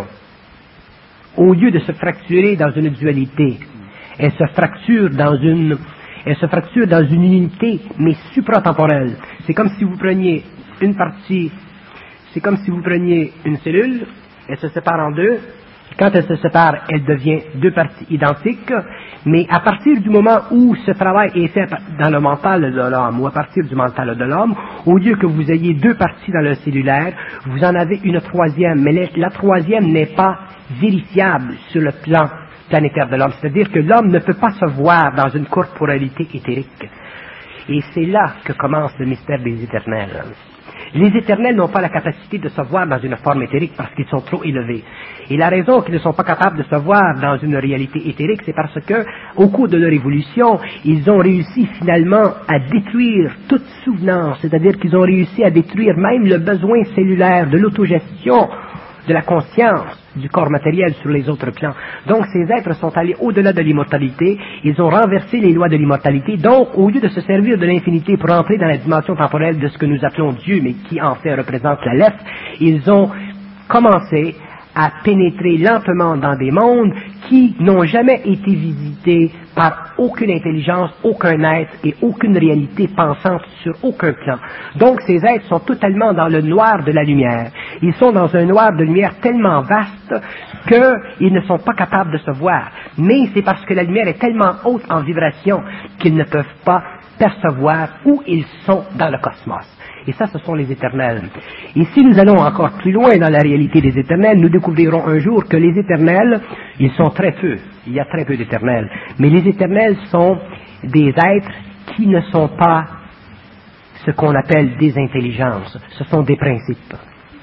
Au lieu de se fracturer dans une dualité, elle se fracture dans une, elle se fracture dans une unité, mais supratemporelle. C'est comme si vous preniez une partie, c'est comme si vous preniez une cellule, elle se sépare en deux. Quand elle se sépare, elle devient deux parties identiques, mais à partir du moment où ce travail est fait dans le mental de l'homme, ou à partir du mental de l'homme, au lieu que vous ayez deux parties dans le cellulaire, vous en avez une troisième, mais la troisième n'est pas vérifiable sur le plan planétaire de l'homme, c'est-à-dire que l'homme ne peut pas se voir dans une corporalité éthérique. Et c'est là que commence le mystère des éternels. Les éternels n'ont pas la capacité de se voir dans une forme éthérique parce qu'ils sont trop élevés. Et la raison qu'ils ne sont pas capables de se voir dans une réalité éthérique, c'est parce que, au cours de leur évolution, ils ont réussi finalement à détruire toute souvenance, c'est-à-dire qu'ils ont réussi à détruire même le besoin cellulaire de l'autogestion, de la conscience, du corps matériel sur les autres plans. Donc ces êtres sont allés au-delà de l'immortalité, ils ont renversé les lois de l'immortalité, donc au lieu de se servir de l'infinité pour entrer dans la dimension temporelle de ce que nous appelons Dieu, mais qui en fait représente la lettre, ils ont commencé à pénétrer lentement dans des mondes qui n'ont jamais été visités par aucune intelligence, aucun être et aucune réalité pensante sur aucun plan. Donc ces êtres sont totalement dans le noir de la lumière. Ils sont dans un noir de lumière tellement vaste qu'ils ne sont pas capables de se voir. Mais c'est parce que la lumière est tellement haute en vibration qu'ils ne peuvent pas percevoir où ils sont dans le cosmos. Et ça, ce sont les éternels. Et si nous allons encore plus loin dans la réalité des éternels, nous découvrirons un jour que les éternels, ils sont très peu. Il y a très peu d'éternels. Mais les éternels sont des êtres qui ne sont pas ce qu'on appelle des intelligences. Ce sont des principes.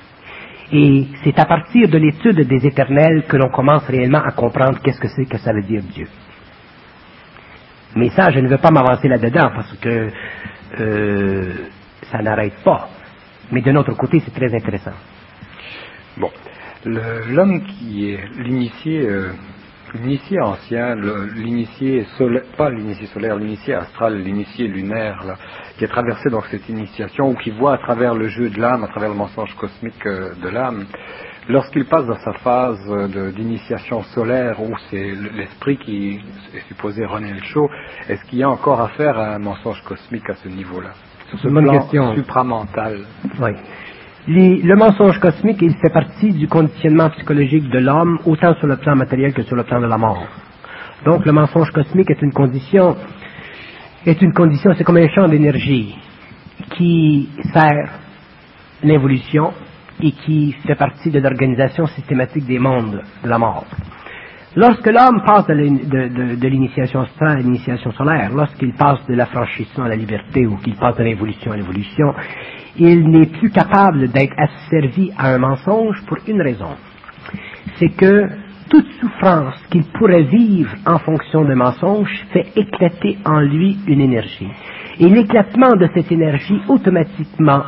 Et c'est à partir de l'étude des éternels que l'on commence réellement à comprendre qu'est-ce que c'est que ça veut dire Dieu. Mais ça, je ne veux pas m'avancer là-dedans parce que euh, ça n'arrête pas. Mais de notre côté, c'est très intéressant. Bon. Le, l'homme qui est l'initié, euh, l'initié ancien, le, l'initié solaire, pas l'initié solaire, l'initié astral, l'initié lunaire, là, qui a traversé donc cette initiation ou qui voit à travers le jeu de l'âme, à travers le mensonge cosmique euh, de l'âme, lorsqu'il passe dans sa phase de, d'initiation solaire où c'est l'esprit qui est supposé runner le show, est-ce qu'il y a encore affaire à un mensonge cosmique à ce niveau-là, sur ce Bonne plan question. supramental? Oui. Les, le mensonge cosmique, il fait partie du conditionnement psychologique de l'homme, autant sur le plan matériel que sur le plan de la mort. Donc, le mensonge cosmique est une condition, est une condition, c'est comme un champ d'énergie qui sert l'évolution et qui fait partie de l'organisation systématique des mondes de la mort. Lorsque l'homme passe de, de, de, de l'initiation astrale à l'initiation solaire, lorsqu'il passe de l'affranchissement à la liberté ou qu'il passe de l'évolution à l'évolution, il n'est plus capable d'être asservi à un mensonge pour une raison. C'est que toute souffrance qu'il pourrait vivre en fonction d'un mensonge fait éclater en lui une énergie. Et l'éclatement de cette énergie automatiquement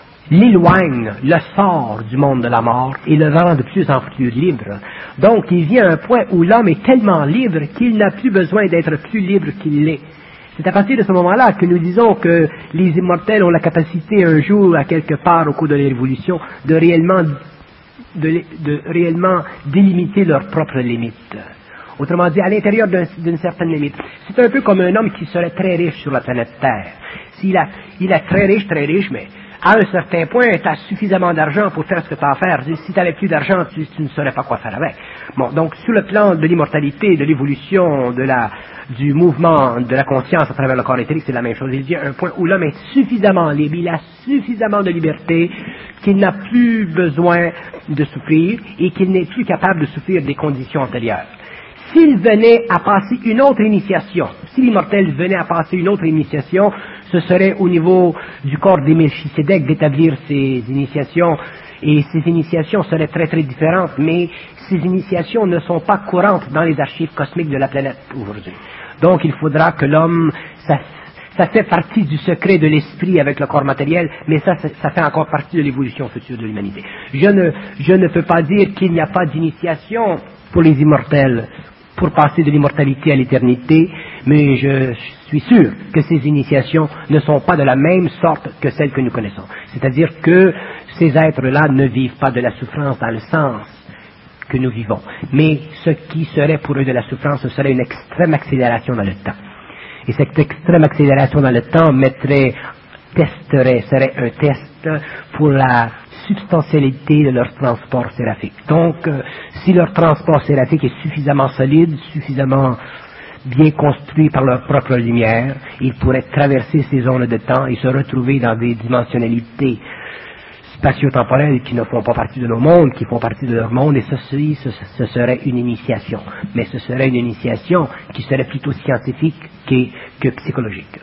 l'éloigne, le sort du monde de la mort et le rend de plus en plus libre. Donc il vient à un point où l'homme est tellement libre qu'il n'a plus besoin d'être plus libre qu'il l'est. C'est à partir de ce moment-là que nous disons que les immortels ont la capacité un jour, à quelque part au cours de l'évolution, de réellement, de, de réellement délimiter leurs propres limites. Autrement dit, à l'intérieur d'un, d'une certaine limite. C'est un peu comme un homme qui serait très riche sur la planète Terre. S'il a, il est très riche, très riche, mais à un certain point, tu as suffisamment d'argent pour faire ce que tu as à faire. Si tu n'avais plus d'argent, tu, tu ne saurais pas quoi faire avec. Bon, donc sur le plan de l'immortalité, de l'évolution, de la, du mouvement de la conscience à travers le corps éthérique, c'est la même chose. Il y a un point où l'homme est suffisamment libre, il a suffisamment de liberté, qu'il n'a plus besoin de souffrir et qu'il n'est plus capable de souffrir des conditions antérieures. S'il venait à passer une autre initiation, si l'immortel venait à passer une autre initiation, ce serait au niveau du corps des Melchisédek d'établir ces initiations, et ces initiations seraient très très différentes, mais ces initiations ne sont pas courantes dans les archives cosmiques de la planète aujourd'hui. Donc il faudra que l'homme, ça, ça fait partie du secret de l'esprit avec le corps matériel, mais ça, ça fait encore partie de l'évolution future de l'humanité. Je ne, je ne peux pas dire qu'il n'y a pas d'initiation pour les immortels, pour passer de l'immortalité à l'éternité, mais je suis sûr que ces initiations ne sont pas de la même sorte que celles que nous connaissons. C'est-à-dire que ces êtres-là ne vivent pas de la souffrance dans le sens que nous vivons. Mais ce qui serait pour eux de la souffrance, ce serait une extrême accélération dans le temps. Et cette extrême accélération dans le temps mettrait, testerait, serait un test pour la substantialité de leur transport séraphique. Donc, euh, si leur transport séraphique est suffisamment solide, suffisamment bien construit par leur propre lumière, ils pourraient traverser ces zones de temps et se retrouver dans des dimensionnalités spatio-temporelles qui ne font pas partie de nos mondes, qui font partie de leur monde, et ceci, ce, ce serait une initiation. Mais ce serait une initiation qui serait plutôt scientifique que, que psychologique.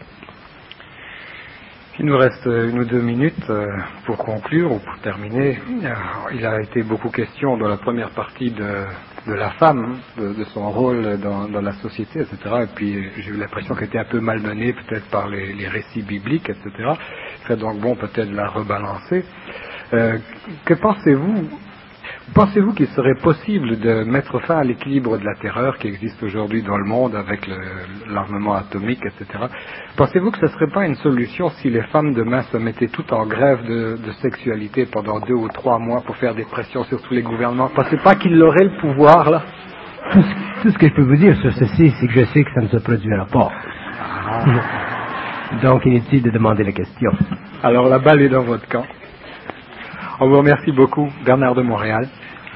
Il nous reste une ou deux minutes pour conclure ou pour terminer. Il a été beaucoup question dans la première partie de, de la femme, de, de son rôle dans, dans la société, et cetera. Et puis j'ai eu l'impression qu'elle était un peu malmenée peut-être par les, les récits bibliques, et cetera. Il serait donc bon peut-être de la rebalancer. Euh, que pensez-vous Pensez-vous qu'il serait possible de mettre fin à l'équilibre de la terreur qui existe aujourd'hui dans le monde avec le, l'armement atomique, et cetera. Pensez-vous que ce ne serait pas une solution si les femmes demain se mettaient toutes en grève de, de sexualité pendant deux ou trois mois pour faire des pressions sur tous les gouvernements? Pensez pas qu'ils auraient le pouvoir, là? Tout ce, tout ce que je peux vous dire sur ceci, c'est que je sais que ça ne se produira pas. Ah. Donc inutile de demander la question. Alors la balle est dans votre camp. On vous remercie beaucoup, Bernard de Montréal.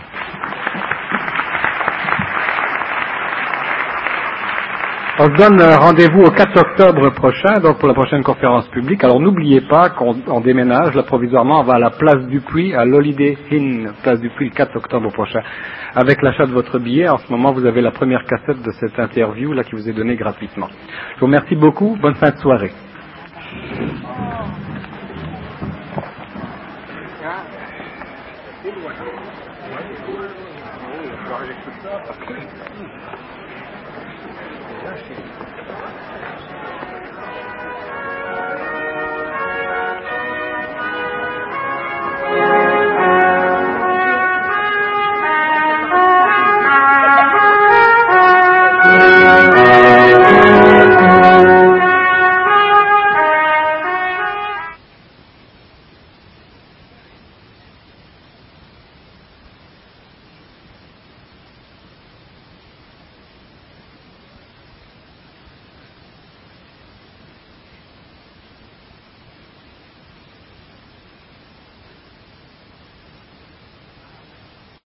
On se donne rendez-vous au quatre octobre prochain, donc pour la prochaine conférence publique. Alors n'oubliez pas qu'on on déménage, là provisoirement, on va à la place du Puy, à l'Holiday Inn, place du Puy, le quatre octobre prochain. Avec l'achat de votre billet, en ce moment, vous avez la première cassette de cette interview là qui vous est donnée gratuitement. Je vous remercie beaucoup, bonne fin de soirée.